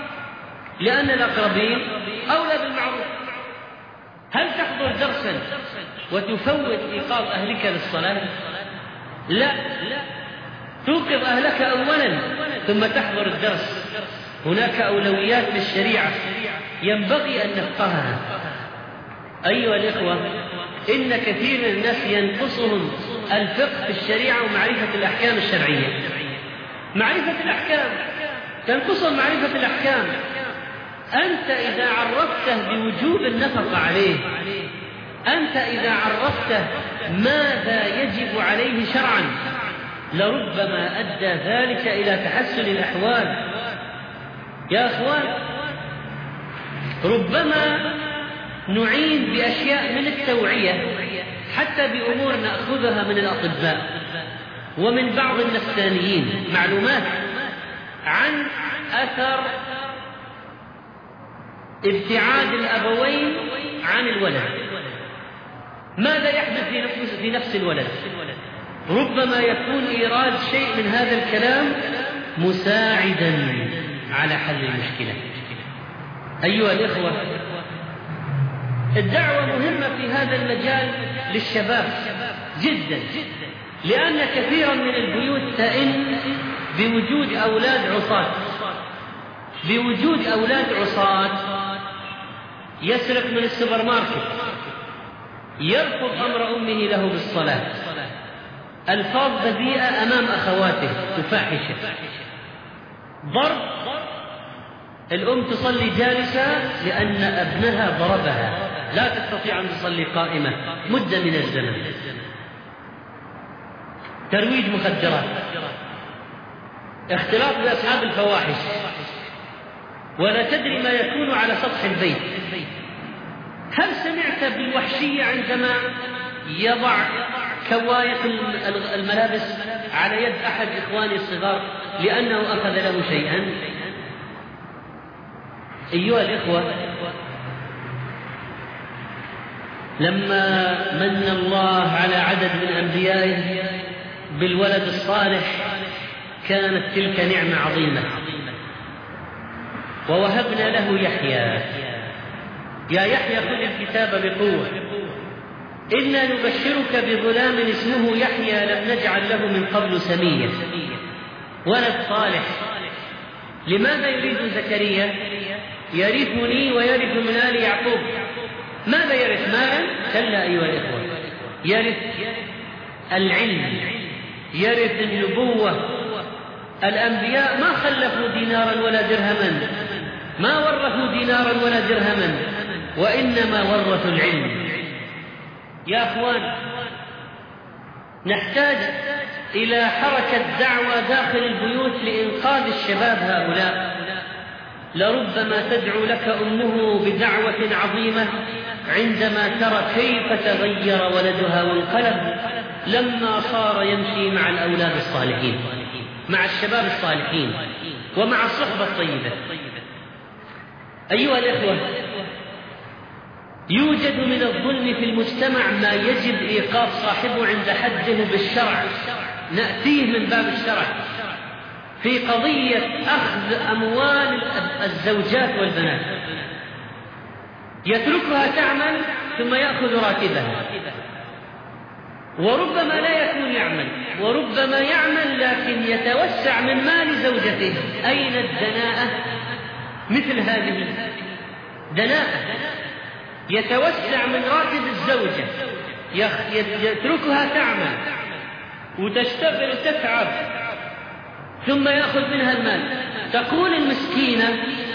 هل تحضر درسا وتفوت إيقاظ أهلك للصلاة؟ لا، توقظ أهلك أولا ثم تحضر الدرس. هناك أولويات للشريعة ينبغي أن نفقهها. أيها الإخوة، إن كثير من الناس ينقصهم الفقه في الشريعة ومعرفة الأحكام الشرعية. معرفة الأحكام تنقصهم معرفة الأحكام. أنت إذا عرفته بوجوب النفقة عليه، أنت إذا عرفته ماذا يجب عليه شرعا، لربما أدى ذلك إلى تحسن الأحوال. يا أخوان، ربما نعين بأشياء من التوعية، حتى بأمور نأخذها من الأطباء ومن بعض النفسانيين، معلومات عن أثر ابتعاد الأبوين عن الولد، ماذا يحدث في نفس الولد. ربما يكون إيراد شيء من هذا الكلام مساعدا على حل المشكلة. أيها الإخوة، الدعوة مهمة في هذا المجال للشباب جدا، لأن كثيرا من البيوت تئن بوجود أولاد عصاة، يسرق من السوبر ماركت، يرفض أمر أمه له بالصلاة، ألفاظ بذيئة أمام أخواته تفاحشه، ضرب، الأم تصلي جالسة لأن ابنها ضربها، لا تستطيع أن تصلي قائمة مدة من الزمن، ترويج مخدرات، اختلاط بأصحاب الفواحش، ولا تدري ما يكون على سطح البيت. هل سمعت بالوحشية عندما يضع كواية الملابس على يد أحد إخواني الصغار لأنه أخذ له شيئا؟ أيها الإخوة، لما من الله على عدد من أنبيائه بالولد الصالح كانت تلك نعمة عظيمة، ووهبنا له يحيى. يا يحيى خذ الكتاب بقوة، إنا نبشرك بغلام اسمه يحيى لم نجعل له من قبل سميا، ولد صالح. لماذا يريد زكريا؟ يرثني ويرث من آل يعقوب. ماذا يرث؟ مالا؟ كلا أيها الإخوة، يرث العلم، يرث النبوة. الأنبياء ما خلفوا دينارا ولا درهما، ما ورثوا دينارا ولا درهما، وإنما ورثوا العلم. يا أخوان، نحتاج إلى حركة دعوة داخل البيوت لإنقاذ الشباب هؤلاء. لربما تدعو لك أمه بدعوة عظيمة عندما ترى كيف تغير ولدها وانقلب لما صار يمشي مع الأولاد الصالحين، مع الشباب الصالحين، ومع الصحبة الطيبة. أيها الإخوة، يوجد من الظلم في المجتمع ما يجب إيقاف صاحبه عند حده بالشرع، نأتيه من باب الشرع في قضية أخذ أموال الزوجات والبنات. يتركها تعمل ثم يأخذ راتبها، وربما لا يكون يعمل، وربما يعمل لكن يتوسع من مال زوجته. أين الدناءة؟ مثل هذه دناءة، يتوسع من راتب الزوجة، يتركها تعمل وتشتغل وتتعب ثم يأخذ منها المال. تقول المسكينة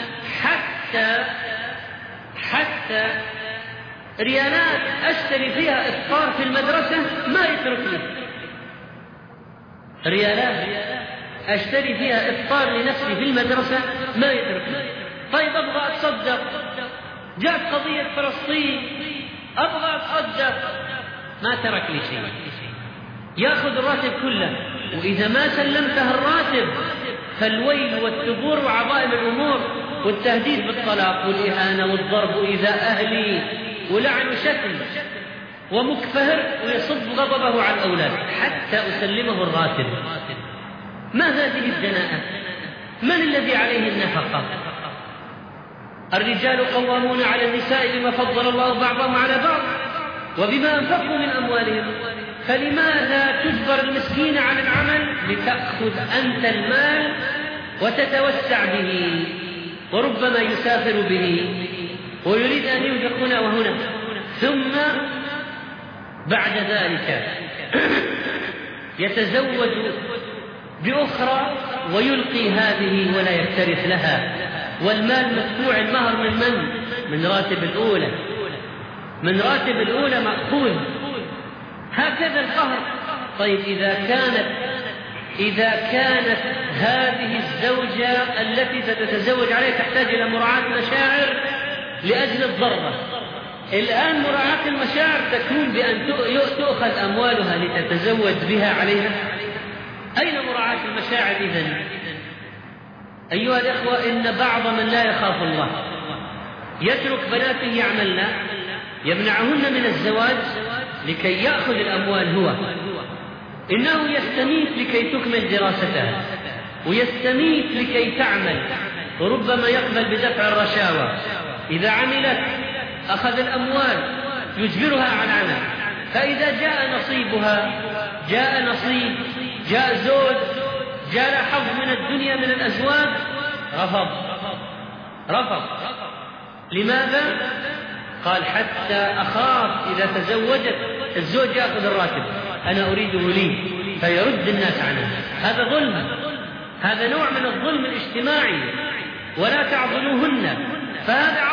حتى ريالات أشتري فيها إفطار في المدرسة ما يتركني، ريالات أشتري فيها إفطار لنفسي في المدرسة ما يتركني. طيب أبغى أتصدق، جاءت قضية فلسطين أبغى أتصدق، ما ترك لي شيء، يأخذ الراتب كله. وإذا ما سلمته الراتب فالويل والثبور وعظائم الأمور والتهديد بالطلاق والإهانة والضرب إذا أهلي ولعن شكل ومكفهر، ويصب غضبه على الأولاد حتى أسلمه الراتب. ما هذه الدناءة؟ من الذي عليه النفقة؟ الرجال قوامون على النساء بما فضل الله بعضهم على بعض وبما أنفقوا من أموالهم. فلماذا تجبر المسكين على العمل لتأخذ أنت المال وتتوسع به، وربما يسافر به ويريد أن ينفق هنا وهنا، ثم بعد ذلك يتزوج بأخرى ويلقي هذه ولا يكترث لها، والمال مدفوع. المهر من راتب الأولى، من راتب الأولى مأخوذ. هكذا القهر. طيب إذا كانت هذه الزوجة التي ستتزوج عليها تحتاج إلى مراعاة مشاعر لأجل الضربة، الآن مراعاة المشاعر تكون بأن تؤخذ أموالها لتتزوج بها عليها. أين مراعاة المشاعر إذن؟ أيها الإخوة، إن بعض من لا يخاف الله يترك بناته يعملن، يمنعهن من الزواج لكي يأخذ الأموال هو. إنه يستميت لكي تكمل دراستها، ويستميت لكي تعمل، وربما يقبل بدفع الرشاوى. إذا عملت أخذ الأموال يجبرها عن عمل، فإذا جاء نصيبها، جاء نصيب، جاء زوج، جاء حظ من الدنيا من الأزواج، رفض. لماذا؟ قال حتى أخاف إذا تزوجت الزوج يأخذ الراتب، أنا أريده لي، فيرد الناس عنه. هذا ظلم، هذا نوع من الظلم الاجتماعي. ولا تعضلوهن، فهذا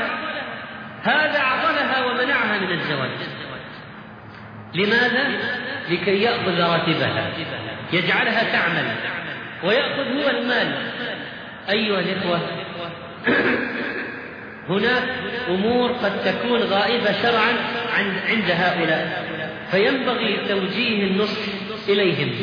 عضلها ومنعها من الزواج. لماذا؟ لكي يأخذ راتبها، يجعلها تعمل ويأخذ هو المال. أيها الإخوة، هناك أمور قد تكون غائبة شرعا عند هؤلاء، فينبغي توجيه النصح إليهم.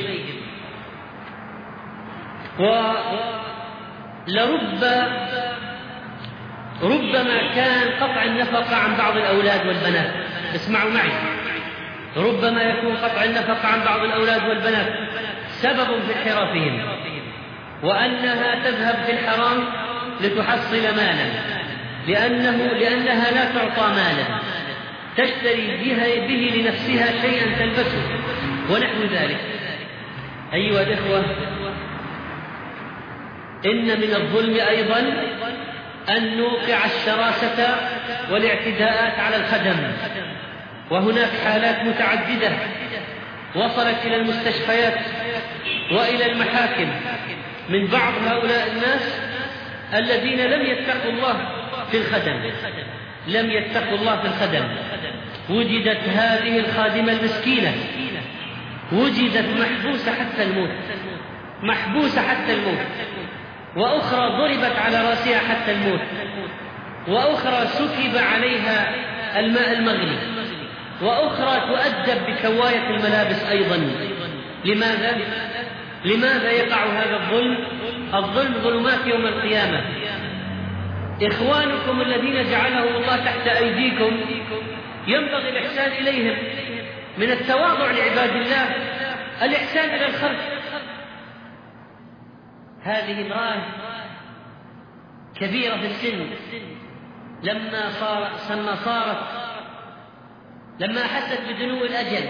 ربما كان قطع النفقة عن بعض الأولاد والبنات، اسمعوا معي، ربما يكون قطع النفقة عن بعض الأولاد والبنات سبب في انحرافهم، وأنها تذهب في الحرام لتحصل مالا، لأنها لا تعطى مالا تشتري به لنفسها شيئا تلبسه ونحو ذلك. أيها الإخوة، إن من الظلم أيضا أن نوقع الشراسة والاعتداءات على الخدم، وهناك حالات متعددة وصلت إلى المستشفيات وإلى المحاكم من بعض هؤلاء الناس الذين لم يتقوا الله في الخدم. وجدت هذه الخادمة المسكينة وجدت محبوسة حتى الموت، وأخرى ضربت على رأسها حتى الموت، وأخرى سكب عليها الماء المغلي، وأخرى تؤدب بكواية الملابس أيضا. لماذا يقع هذا الظلم؟ الظلم ظلمات يوم القيامة. إخوانكم الذين جعلهم الله تحت أيديكم ينبغي الإحسان إليهم من التواضع لعباد الله، الإحسان إلى الخلق. هذه امرأة كبيرة في السن لما أحست بدنو الأجل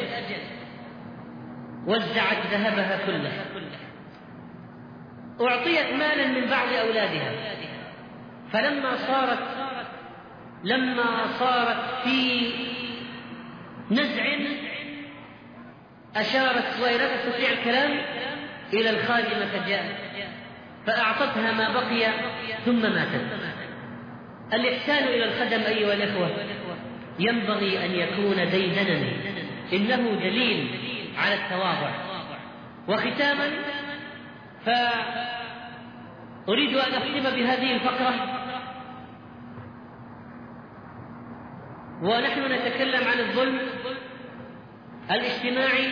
وزعت ذهبها كله، أعطيت مالا من بعض أولادها، فلما صارت في نزع أشارت وهي لا تستطيع الكلام إلى الخادمة فجاءت فأعطتها ما بقي ثم ماتت. الإحسان إلى الخدم أيها الإخوة ينبغي أن يكون ديدنا، إنه دليل على التواضع. وختاما، فأريد أن أختم بهذه الفقرة ونحن نتكلم عن الظلم الاجتماعي،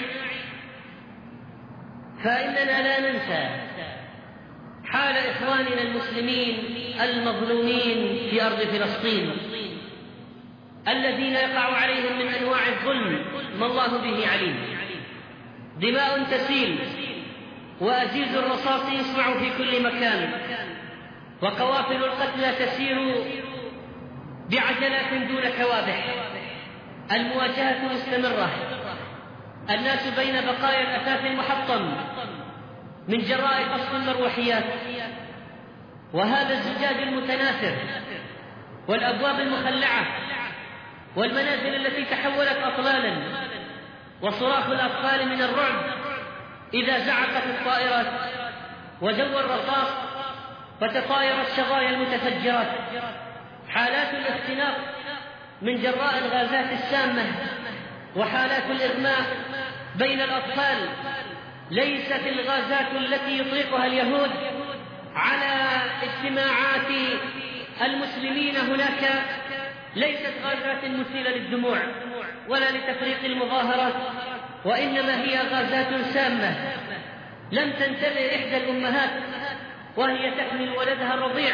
فإننا لا ننسى حال إخواننا المسلمين المظلومين في أرض فلسطين الذين يقع عليهم من أنواع الظلم ما الله به عليم. دماء تسيل وأزيز الرصاص يسمع في كل مكان، وقوافل القتلى تسير بعجلات دون كوابح. المواجهة مستمرة، الناس بين بقايا الأثاث المحطم من جراء قصف المروحيات وهذا الزجاج المتناثر والأبواب المخلعة والمنازل التي تحولت أطلالا، وصراخ الأطفال من الرعب إذا زعقت الطائرات وزوى الرصاص وتطايرت شظايا المتفجرات. حالات الاختناق من جراء الغازات السامة وحالات الإغماء بين الأطفال. ليست الغازات التي يطلقها اليهود على اجتماعات المسلمين هناك ليست غازات مثيرة للدموع ولا لتفريق المظاهرات، وإنما هي غازات سامة. لم تنتبه إحدى الأمهات وهي تحمل ولدها الرضيع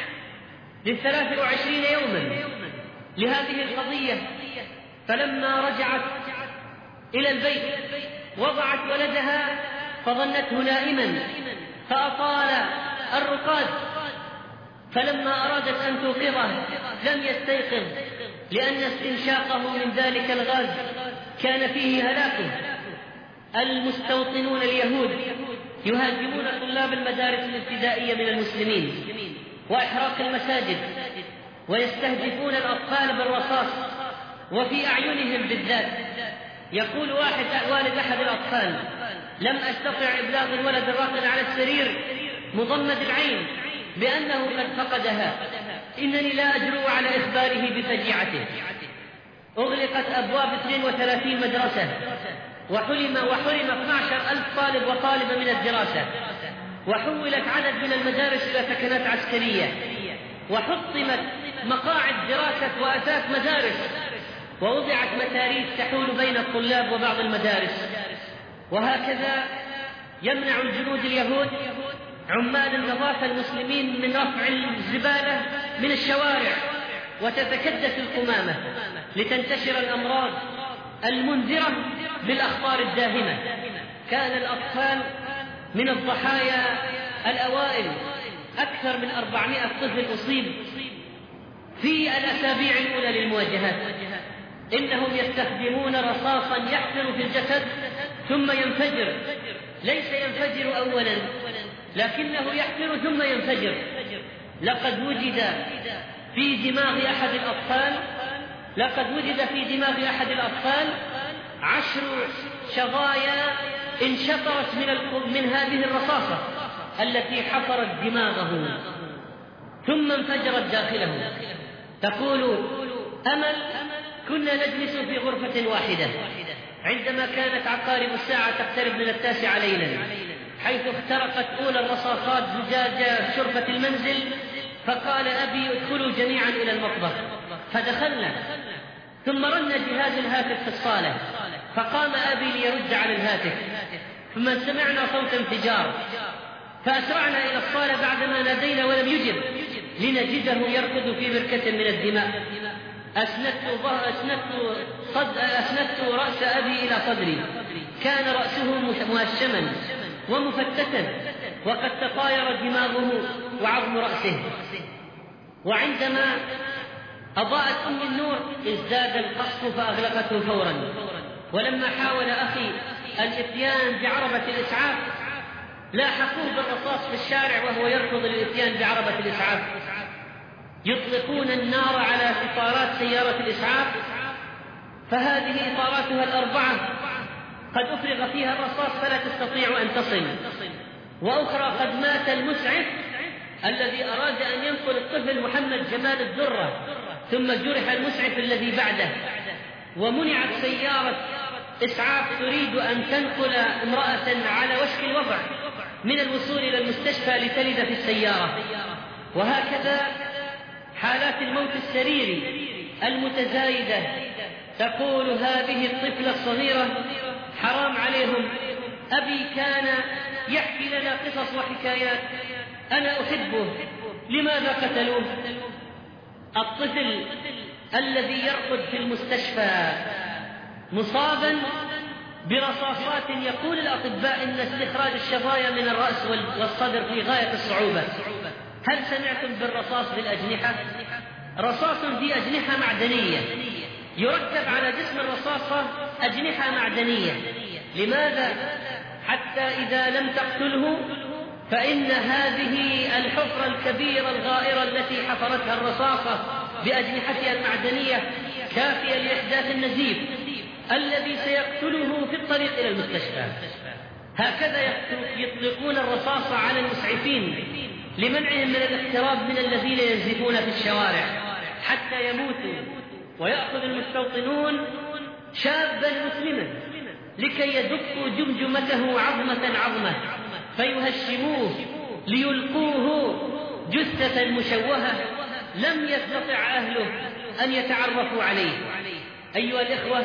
ل23 يوما لهذه القضية، فلما رجعت إلى البيت وضعت ولدها فظنته نائما فأطال الرقاد، فلما أرادت أن توقظه لم يستيقظ لأن استنشاقه من ذلك الغاز كان فيه هلاكه. المستوطنون اليهود يهاجمون طلاب المدارس الابتدائية من المسلمين وإحراق المساجد ويستهدفون الأطفال بالرصاص وفي أعينهم بالذات. يقول والد أحد الأطفال لم أستطع إبلاغ الولد الراقد على السرير مضمد العين بأنه قد فقدها، إنني لا أجرؤ على إخباره بفجيعته. أغلقت أبواب 32 مدرسة، وحرم 12,000 طالب وطالبة من الدراسة، وحولت عدد من المدارس إلى سكنات عسكرية، وحطمت مقاعد دراسة وأساس مدارس، ووضعت متاريس تحول بين الطلاب وبعض المدارس. وهكذا يمنع الجنود اليهود عمال النظافة المسلمين من رفع الزبالة من الشوارع، وتتكدس القمامة لتنتشر الأمراض المنذرة بالأخبار الداهمة. كان الأطفال من الضحايا الأوائل، أكثر من 400 طفل أصيب في الأسابيع الأولى للمواجهات. إنهم يستخدمون رصاصا يحفر في الجسد ثم ينفجر، ليس ينفجر أولا لكنه يحفر ثم ينفجر. لقد وجد في دماغ أحد الأطفال 10 شظايا انشطرت من هذه الرصاصة التي حفرت دماغه ثم انفجرت داخله. تقول أمل: كنا نجلس في غرفة واحدة عندما كانت عقارب الساعة تقترب من 9 ليلا، حيث اخترقت أولى الرصاصات زجاج شرفة المنزل، فقال أبي: ادخلوا جميعا إلى المطبخ. فدخلنا، ثم رن جهاز الهاتف في الصالة، فقام أبي ليرد على الهاتف، ثم سمعنا صوت انفجار، فأسرعنا إلى الصالة بعدما نادينا ولم يجب، لنجده يركض في بركة من الدماء. أسندت رأس أبي إلى صدري، كان رأسه مهشما ومفتتا، وقد تطاير دماغه وعظم رأسه. وعندما أضاءت أم النور ازداد القصف فأغلقته فورا. ولما حاول أخي الإتيان بعربة الإسعاف لاحقوه بالرصاص في الشارع وهو يرفض الإتيان بعربة الإسعاف. يطلقون النار على إطارات سيارة الإسعاف، فهذه إطاراتها 4 قد أفرغ فيها الرصاص فلا تستطيع أن تصل، وأخرى قد مات المسعف الذي أراد أن ينقل الطفل محمد جمال الدرة، ثم جرح المسعف الذي بعده. ومنعت سيارة إسعاف تريد أن تنقل امرأة على وشك الوضع من الوصول إلى المستشفى لتلد في السيارة. وهكذا حالات الموت السريري المتزايدة. تقول هذه الطفلة الصغيرة: حرام عليهم، أبي كان يحكي لنا قصص وحكايات، أنا أحبه، لماذا قتلوه؟ الطفل الذي يرقد في المستشفى مصابا برصاصات، يقول الأطباء إن استخراج الشظايا من الرأس والصدر في غاية الصعوبة. هل سمعتم بالرصاص بالأجنحة؟ رصاص ذي أجنحة معدنية، يركب على جسم الرصاصة أجنحة معدنية. لماذا؟ حتى إذا لم تقتله فإن هذه الحفرة الكبيرة الغائرة التي حفرتها الرصاصة بأجنحتها المعدنية كافية لإحداث النزيف الذي سيقتله في الطريق إلى المستشفى. هكذا يطلقون الرصاص على المسعفين لمنعهم من الاقتراب من الذين ينزفون في الشوارع حتى يموتوا. ويأخذ المستوطنون شابا مسلما لكي يدقوا جمجمته عظمة عظمة فيهشموه ليلقوه جثة مشوهة لم يستطع أهله أن يتعرفوا عليه. أيها الإخوة،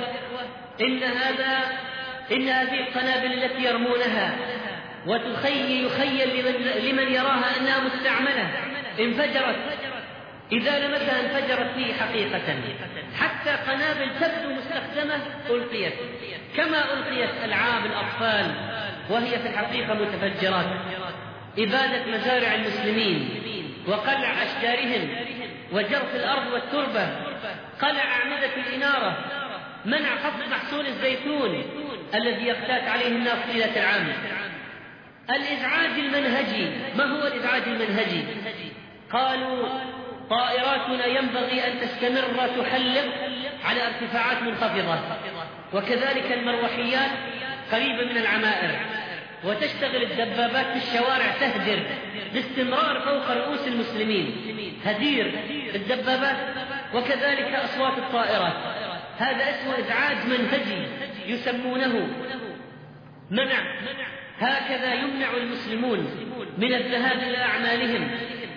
إن هذه القنابل التي يرمونها يخيل لمن يراها أنها مستعملة انفجرت، إذا لمسها انفجرت فيه حقيقة. حتى قنابل تبدو مستخدمة ألقيت، كما ألقيت ألعاب الأطفال وهي في الحقيقة متفجرات. إبادة مزارع المسلمين وقلع أشجارهم وجرف الأرض والتربة، قلع أعمدة الإنارة، منع خفض محصول الزيتون الذي يقتات عليه الناس طيلة العام. الإزعاج المنهجي. ما هو الإزعاج المنهجي؟ قالوا طائراتنا ينبغي أن تستمر تحلق على ارتفاعات منخفضة، وكذلك المروحيات قريبة من العمائر. وتشتغل الدبابات في الشوارع تهدر باستمرار فوق رؤوس المسلمين، هدير الدبابات، وكذلك أصوات الطائرات. هذا اسمه إزعاج منهجي يسمونه منع. هكذا يمنع المسلمون من الذهاب إلى أعمالهم،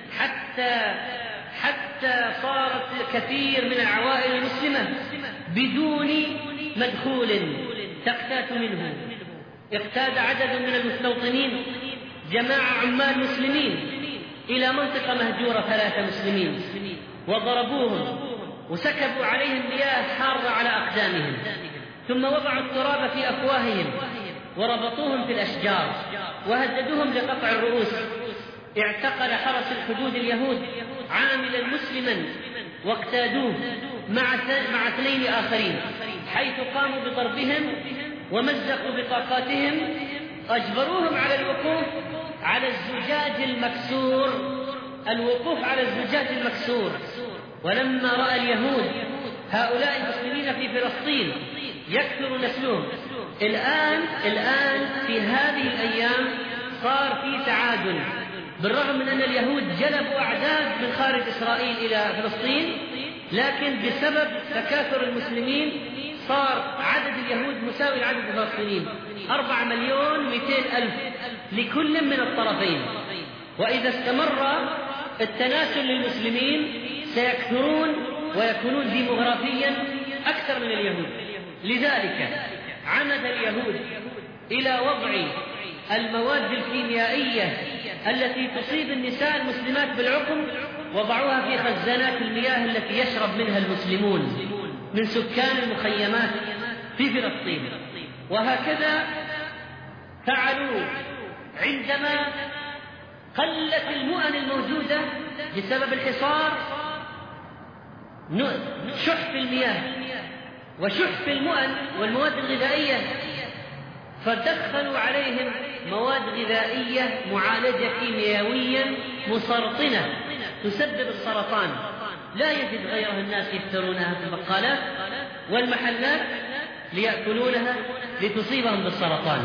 حتى صارت كثير من العوائل المسلمة بدون مدخول تقتات منه. اقتاد عدد من المستوطنين جماعة عمال مسلمين إلى منطقة مهجورة 3 مسلمين، وضربوهم وسكبوا عليهم مياه حارة على أقدامهم، ثم وضعوا التراب في أفواههم وربطوهم في الأشجار وهددوهم بقطع الرؤوس. اعتقل حرس الحدود اليهود عاملا مسلما واقتادوه مع 2 آخرين، حيث قاموا بضربهم ومزقوا بطاقاتهم، أجبروهم على الوقوف على الزجاج المكسور. ولما رأى اليهود هؤلاء المسلمين في فلسطين يكثر نسلهم، الآن في هذه الأيام صار في تعادل، بالرغم من أن اليهود جلبوا أعداد من خارج إسرائيل إلى فلسطين، لكن بسبب تكاثر المسلمين صار عدد اليهود مساوي لعدد الفلسطينيين، 4,200,000 لكل من الطرفين. وإذا استمر التناسل للمسلمين سيكثرون ويكونون ديموغرافيا أكثر من اليهود. لذلك عمد اليهود إلى وضع المواد الكيميائية التي تصيب النساء المسلمات بالعقم، وضعوها في خزانات المياه التي يشرب منها المسلمون من سكان المخيمات في فلسطين. وهكذا فعلوا عندما قلت المؤن الموجودة بسبب الحصار، شح في المياه وشح في المؤن والمواد الغذائية، فدخلوا عليهم مواد غذائية معالجة كيميائيا مسرطنة تسبب السرطان، لا يجد غيرها الناس يشترونها في البقالات والمحلات ليأكلونها لتصيبهم بالسرطان.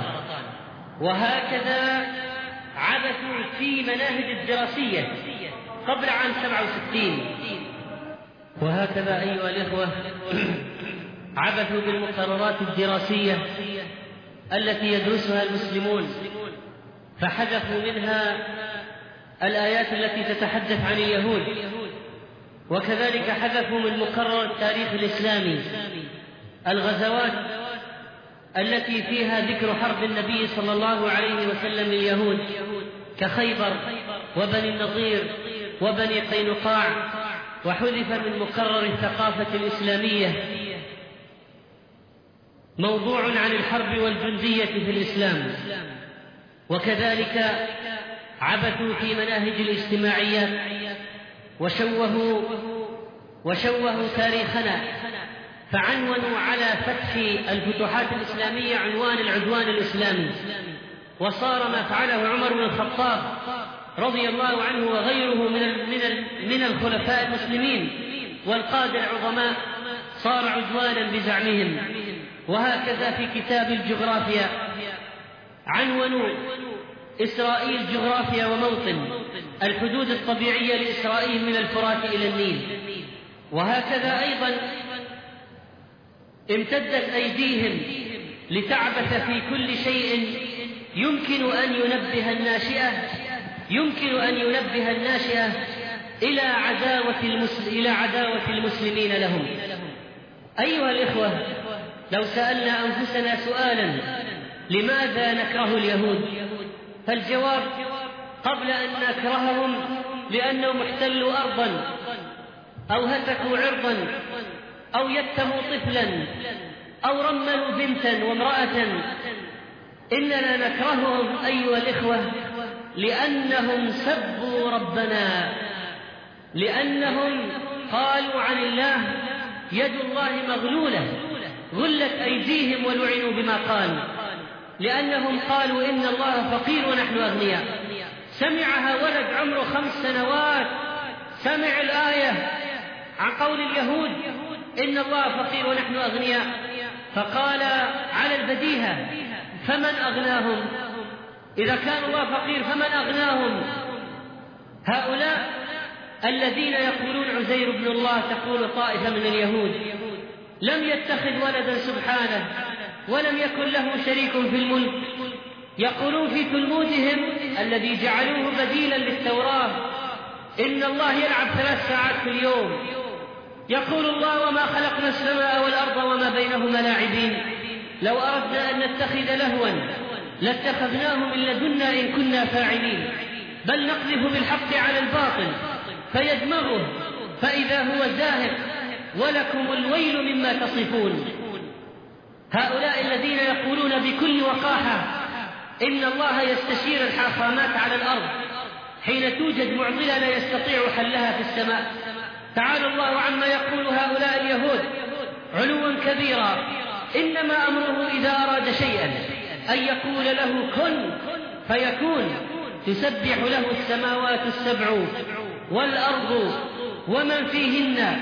وهكذا عبثوا في مناهج الدراسية قبل عام 67. وهكذا أيها الإخوة عبثوا بالمقررات الدراسية التي يدرسها المسلمون، فحذفوا منها الآيات التي تتحدث عن اليهود، وكذلك حذفوا من مقرر التاريخ الإسلامي الغزوات التي فيها ذكر حرب النبي صلى الله عليه وسلم لليهود كخيبر وبني النضير وبني قينقاع، وحذف من مقرر الثقافة الإسلامية موضوع عن الحرب والجندية في الإسلام. وكذلك عبثوا في مناهج الاجتماعيات وشوهوا تاريخنا، فعنونوا على فتح الفتوحات الإسلامية عنوان العدوان الإسلامي، وصار ما فعله عمر بن الخطاب رضي الله عنه وغيره من الخلفاء المسلمين والقادة العظماء صار عدوانا بزعمهم. وهكذا في كتاب الجغرافيا عنونوا إسرائيل جغرافيا وموطن، الحدود الطبيعية لإسرائيل من الفرات إلى النيل. وهكذا أيضا امتدت أيديهم لتعبث في كل شيء يمكن أن ينبه الناشئة إلى عداوة المسلمين لهم. أيها الإخوة، لو سألنا أنفسنا سؤالا لماذا نكره اليهود، فالجواب قبل أن نكرههم لأنهم احتلوا أرضا أو هتكوا عرضا أو يتموا طفلا أو رملوا بنتا وامرأة، إننا نكرههم أيها الإخوة لأنهم سبوا ربنا، لأنهم قالوا عن الله يد الله مغلولة، غلت أيديهم ولعنوا بما قالوا، لأنهم قالوا إن الله فقير ونحن أغنياء. سمعها ولد عمره 5 سنوات، سمع الآية عن قول اليهود إن الله فقير ونحن أغنياء، فقال على البديهة فمن أغناهم؟ إذا كان الله فقير فمن أغناهم؟ هؤلاء الذين يقولون عزير بن الله تقول طائفة من اليهود لم يتخذ ولدا سبحانه ولم يكن له شريك في الملك، يقولون في تلمودهم الذي جعلوه بديلا للتوراة إن الله يلعب 3 ساعات في اليوم. يقول الله وما خلقنا السماء والأرض وما بينهما لاعبين، لو أردنا أن نتخذ لهوا لاتخذناه من لدنا إن كنا فاعلين، بل نقذف بالحق على الباطل فيدمغه فإذا هو زاهق ولكم الويل مما تصفون. هؤلاء الذين يقولون بكل وقاحة إن الله يستشير الحاخامات على الأرض حين توجد معضلة لا يستطيع حلها في السماء. تعالى الله عما يقول هؤلاء اليهود علوا كبيرا، إنما أمره إذا أراد شيئا أن يقول له كن فيكون، تسبح له السماوات السبع والأرض ومن فيهن.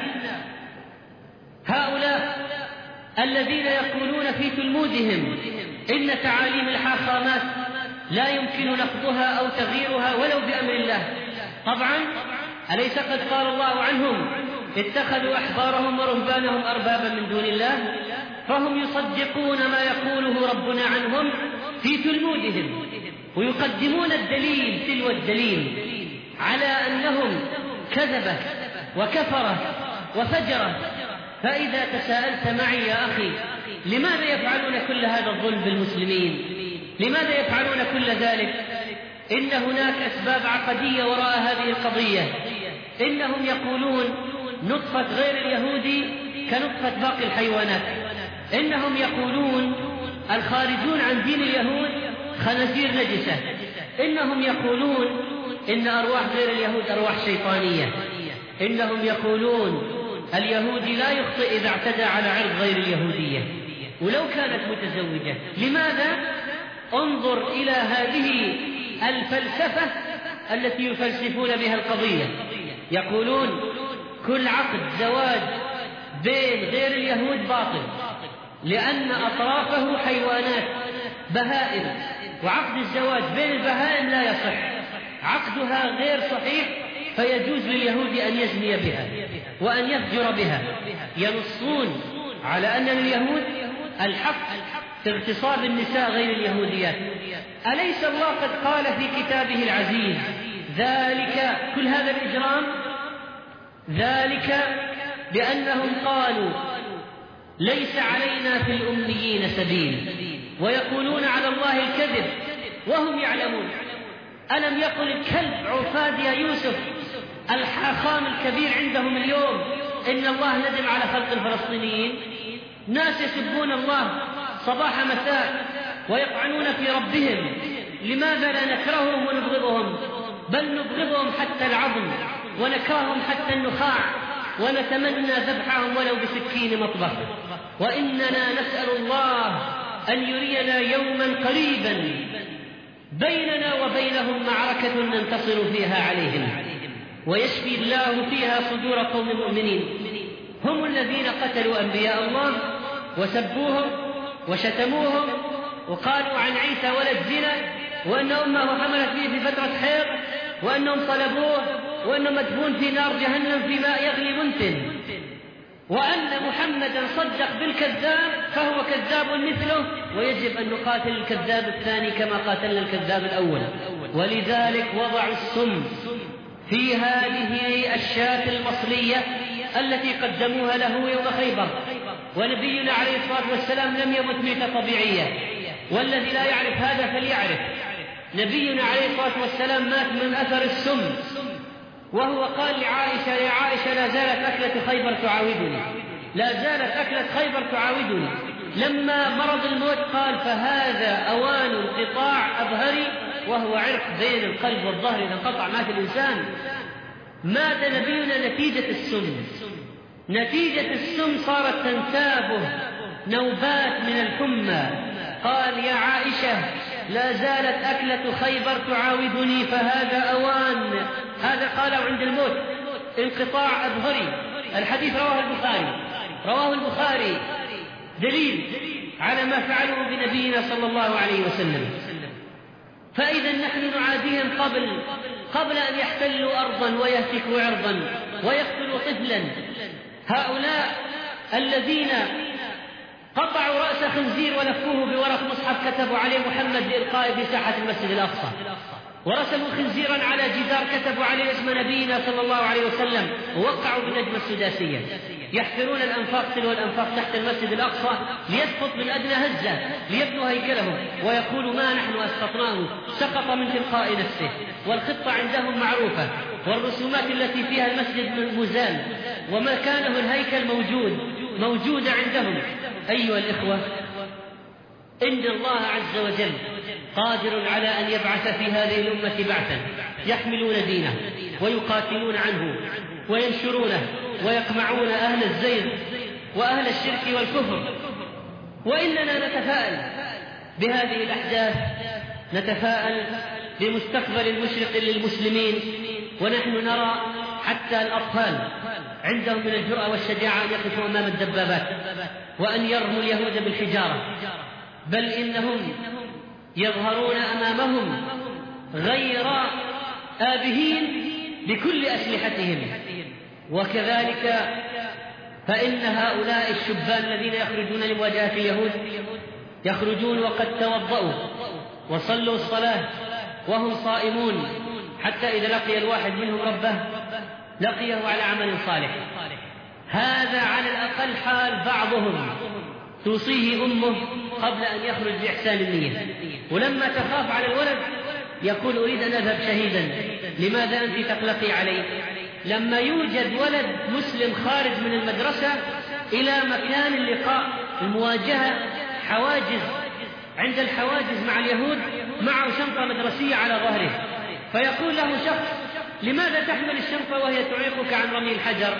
هؤلاء الذين يقولون في تلمودهم إن تعاليم الحاخامات لا يمكن نقضها أو تغييرها ولو بأمر الله. طبعا أليس قد قال الله عنهم اتخذوا أحبارهم ورهبانهم أربابا من دون الله؟ فهم يصدقون ما يقوله ربنا عنهم في تلمودهم ويقدمون الدليل تلو الدليل على أنهم كذبة وكفرة وفجرة. فإذا تساءلت معي يا أخي لماذا يفعلون كل هذا الظلم بالمسلمين؟ لماذا يفعلون كل ذلك؟ إن هناك أسباب عقدية وراء هذه القضية. إنهم يقولون نطفة غير اليهودي كنطفة باقي الحيوانات. إنهم يقولون الخارجون عن دين اليهود خنازير نجسة. إنهم يقولون إن أرواح غير اليهود أرواح شيطانية. إنهم يقولون اليهودي لا يخطئ إذا اعتدى على عرض غير اليهودية ولو كانت متزوجة. لماذا؟ انظر إلى هذه الفلسفة التي يفلسفون بها القضية. يقولون كل عقد زواج بين غير اليهود باطل لأن أطرافه حيوانات بهائم، وعقد الزواج بين البهائم لا يصح، عقدها غير صحيح، فيجوز لليهود أن يزني بها وأن يفجر بها. ينصون على أن اليهود الحق في اغتصاب النساء غير اليهوديات. أليس الله قد قال في كتابه العزيز ذلك كل هذا الإجرام ذلك بأنهم قالوا ليس علينا في الأميين سبيل ويقولون على الله الكذب وهم يعلمون. ألم يقل الكلب عفاد يا يوسف الحاخام الكبير عندهم اليوم إن الله ندم على خلق الفلسطينيين؟ ناس يسبون الله صباح مساء ويطعنون في ربهم. لماذا لا نكرههم ونبغضهم؟ بل نبغضهم حتى العظم ونكرههم حتى النخاع ونتمنى ذبحهم ولو بسكين مطبخ. وإننا نسأل الله أن يرينا يوما قريبا بيننا وبينهم معركة ننتصر فيها عليهم ويشفي الله فيها صدور قوم مؤمنين. هم الذين قتلوا أنبياء الله وسبوهم وشتموهم وقالوا عن عيسى ولد زنا وأن أمه حملت به في فترة حيض وأنهم صلبوه وأنه مدفون في نار جهنم في ماء يغلي منتن، وأن محمدا صدق بالكذاب فهو كذاب مثله ويجب أن نقاتل الكذاب الثاني كما قاتلنا الكذاب الأول. ولذلك وضعوا السم في هذه الشاة المصلية التي قدموها له يوم خيبر. ونبينا عليه الصلاة والسلام لم يمت ميتة طبيعية، والذي لا يعرف هذا فليعرف. نبينا عليه الصلاة والسلام مات من أثر السم، وهو قال لعائشة يا عائشة لا زالت أكلة خيبر تعاودني، لا زالت أكلة خيبر تعاودني. لما مرض الموت قال فهذا أوان انقطاع أظهري، وهو عرق بين القلب والظهر إذا انقطع مات الإنسان. مات نبينا نتيجة السم. نتيجة السم صارت تنتابه نوبات من الحمى. قال يا عائشة لا زالت أكلة خيبر تعاودني فهذا أوان. هذا قاله عند الموت انقطاع أظهري. الحديث رواه البخاري دليل على ما فعلوا بنبينا صلى الله عليه وسلم. فإذا نحن نعاديهم قبل أن يحتلوا أرضا ويهتكوا عرضا ويقتلوا طفلا. هؤلاء الذين قطعوا رأس خنزير ولفوه بورق مصحف كتبوا عليه محمد لإلقائه في ساحة المسجد الأقصى، ورسموا خنزيرا على جدار كتبوا عليه اسم نبينا صلى الله عليه وسلم، ووقعوا بالنجمة السداسية. يحفرون الأنفاق تلو الأنفاق تحت المسجد الأقصى ليسقط من أدنى هزة ليبنوا هيكلهم، ويقولوا ما نحن أسقطناه، سقط من تلقاء نفسه. والخطة عندهم معروفة، والرسومات التي فيها المسجد مزال، ومكانه الهيكل موجود عندهم. أيها الإخوة، إن الله عز وجل قادر على أن يبعث في هذه الأمة بعثا يحملون دينه ويقاتلون عنه وينشرونه ويقمعون أهل الزيغ وأهل الشرك والكفر. وإننا نتفائل بهذه الأحداث، نتفائل بمستقبل مشرق للمسلمين، ونحن نرى حتى الأطفال عندهم من الجرأة والشجاعة أن يقفوا أمام الدبابات وأن يرموا اليهود بالحجارة، بل إنهم يظهرون أمامهم غير آبهين بكل أسلحتهم. وكذلك فإن هؤلاء الشبان الذين يخرجون لمواجهة اليهود يخرجون وقد توضأوا وصلوا الصلاة وهم صائمون، حتى إذا لقي الواحد منهم ربه لقيه على عمل صالح. هذا على الأقل حال بعضهم توصيه أمه قبل أن يخرج بإحسان النية، ولما تخاف على الولد يقول أريد أن أذهب شهيدا، لماذا أنت تقلقي علي؟ لما يوجد ولد مسلم خارج من المدرسة إلى مكان اللقاء المواجهة حواجز، عند الحواجز مع اليهود معه شنطة مدرسية على ظهره، فيقول له شخص لماذا تحمل الشنطة وهي تعيقك عن رمي الحجر؟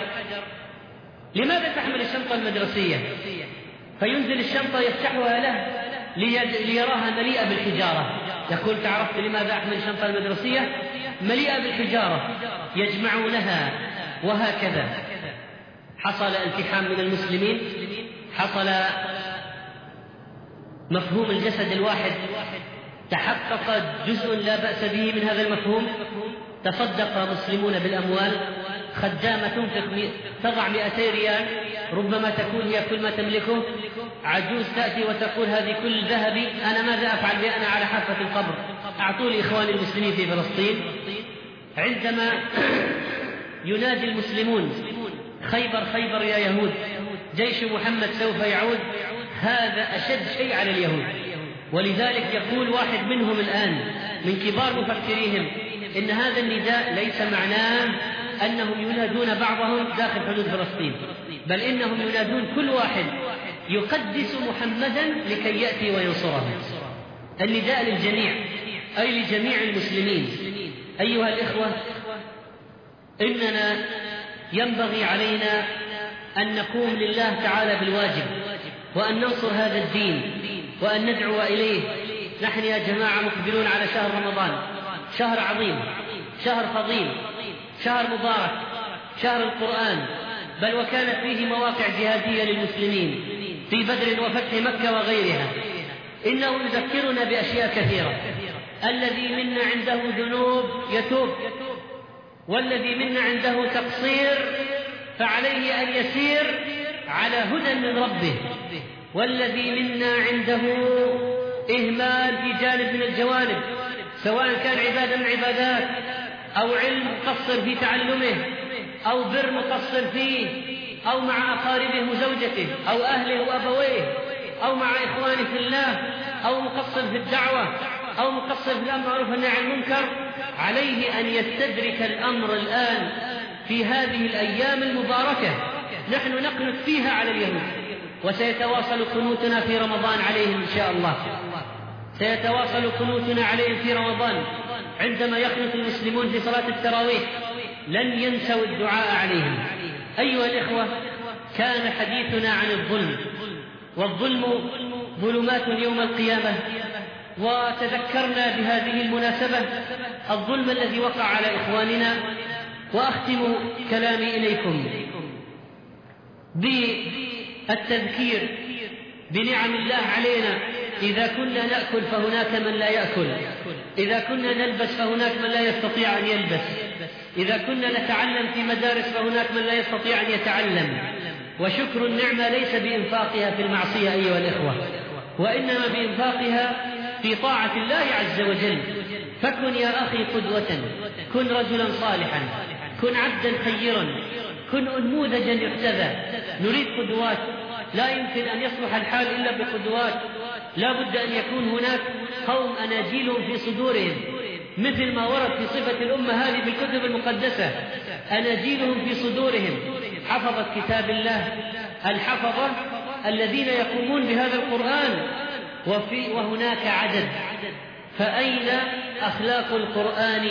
لماذا تحمل الشنطة المدرسية؟ فينزل الشنطة يفتحها له ليراها مليئة بالحجارة، يقول تعرفت لماذا أحمل الشنطة المدرسية؟ مليئة بالحجارة، يجمعونها. وهكذا حصل التحام من المسلمين، حصل مفهوم الجسد الواحد، تحقق جزء لا بأس به من هذا المفهوم. تصدق مسلمون بالأموال، خدامة تضع 200 ريال ربما تكون هي كل ما تملكه، عجوز تأتي وتقول هذه كل ذهبي، أنا ماذا أفعل بي؟ أنا على حافة القبر، أعطوا لي إخواني المسلمين في فلسطين. عندما ينادي المسلمون خيبر خيبر يا يهود، جيش محمد سوف يعود، هذا أشد شيء على اليهود. ولذلك يقول واحد منهم الآن من كبار مفكريهم إن هذا النداء ليس معناه أنهم ينادون بعضهم داخل حدود فلسطين، بل إنهم ينادون كل واحد يقدس محمدا لكي يأتي وينصره. النداء للجميع، أي لجميع المسلمين. أيها الإخوة، إننا ينبغي علينا أن نقوم لله تعالى بالواجب، وأن ننصر هذا الدين، وأن ندعو إليه. نحن يا جماعة مقبلون على شهر رمضان، شهر عظيم، شهر فضيل، شهر مبارك، شهر القرآن، بل وكانت فيه مواقع جهادية للمسلمين في بدر وفتح مكة وغيرها. إنه يذكرنا بأشياء كثيرة. الذي منا عنده ذنوب يتوب، والذي منا عنده تقصير فعليه أن يسير على هدى من ربه، والذي منا عنده إهمال في جانب من الجوانب، سواء كان عبادة من عبادات أو علم مقصر في تعلمه أو بر مقصر فيه، أو مع أقاربه وزوجته أو أهله وأبويه، أو مع إخوانه في الله، أو مقصر في الدعوة، أو مقصر في الأمر بالمعروف والنهي عن المنكر، عليه أن يستدرك الأمر الآن في هذه الأيام المباركة. نحن نقنط فيها على اليهود، وسيتواصل قنوتنا في رمضان عليهم إن شاء الله، سيتواصل قنوتنا عليهم في رمضان. عندما يقنط المسلمون في صلاة التراويح لن ينسوا الدعاء عليهم. أيها الإخوة، كان حديثنا عن الظلم، والظلم ظلمات يوم القيامة، وتذكرنا بهذه المناسبة الظلم الذي وقع على إخواننا. وأختم كلامي إليكم بالتذكير بنعم الله علينا إذا كنا نأكل فهناك من لا يأكل، إذا كنا نلبس فهناك من لا يستطيع أن يلبس، إذا كنا نتعلم في مدارس فهناك من لا يستطيع أن يتعلم. وشكر النعمة ليس بإنفاقها في المعصية أيها الإخوة، وإنما بإنفاقها في طاعة الله عز وجل. فكن يا أخي قدوة، كن رجلا صالحا، كن عبدا خيرا، كن أنموذجا يحتذى. نريد قدوات، لا يمكن أن يصلح الحال إلا بقدوات. لا بد أن يكون هناك قوم أناجيلهم في صدورهم، مثل ما ورد في صفة الأمة هذه بالكتب المقدسة، أناجيلهم في صدورهم، حفظت كتاب الله، الحفظة الذين يقومون بهذا القرآن، وهناك عدد. فأين أخلاق القرآن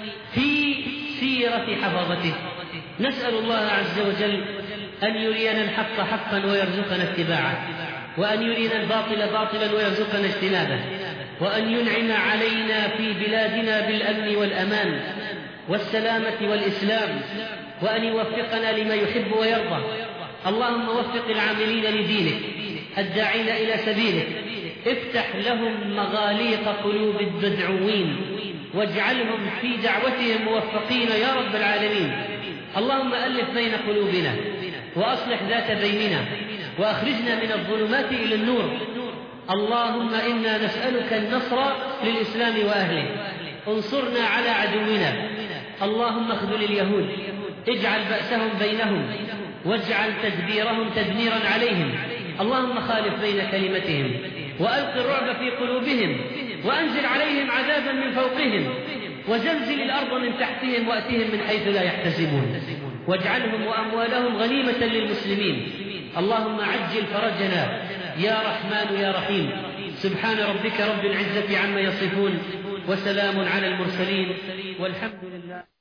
في سيرة حفظته؟ نسأل الله عز وجل أن يرينا الحق حقا ويرزقنا اتباعه، وأن يرينا الباطل باطلا ويرزقنا اجتنابه، وأن ينعم علينا في بلادنا بالأمن والأمان والسلامة والإسلام، وأن يوفقنا لما يحب ويرضى. اللهم وفق العاملين لدينك الداعين إلى سبيلك، افتح لهم مغاليق قلوب المدعوين، واجعلهم في دعوتهم موفقين يا رب العالمين. اللهم ألف بين قلوبنا وأصلح ذات بيننا، وأخرجنا من الظلمات إلى النور. اللهم إنا نسألك النصر للإسلام وأهله، انصرنا على عدونا. اللهم اخذل اليهود، اجعل بأسهم بينهم، واجعل تدبيرهم تدميرا عليهم. اللهم خالف بين كلمتهم، وألق الرعب في قلوبهم، وأنزل عليهم عذابا من فوقهم، وزلزل الأرض من تحتهم، وأتهم من حيث لا يحتسبون، واجعلهم وأموالهم غنيمة للمسلمين. اللهم عجل فرجنا يا رحمن يا رحيم. سبحان ربك رب العزة عما يصفون، وسلام على المرسلين، والحمد لله.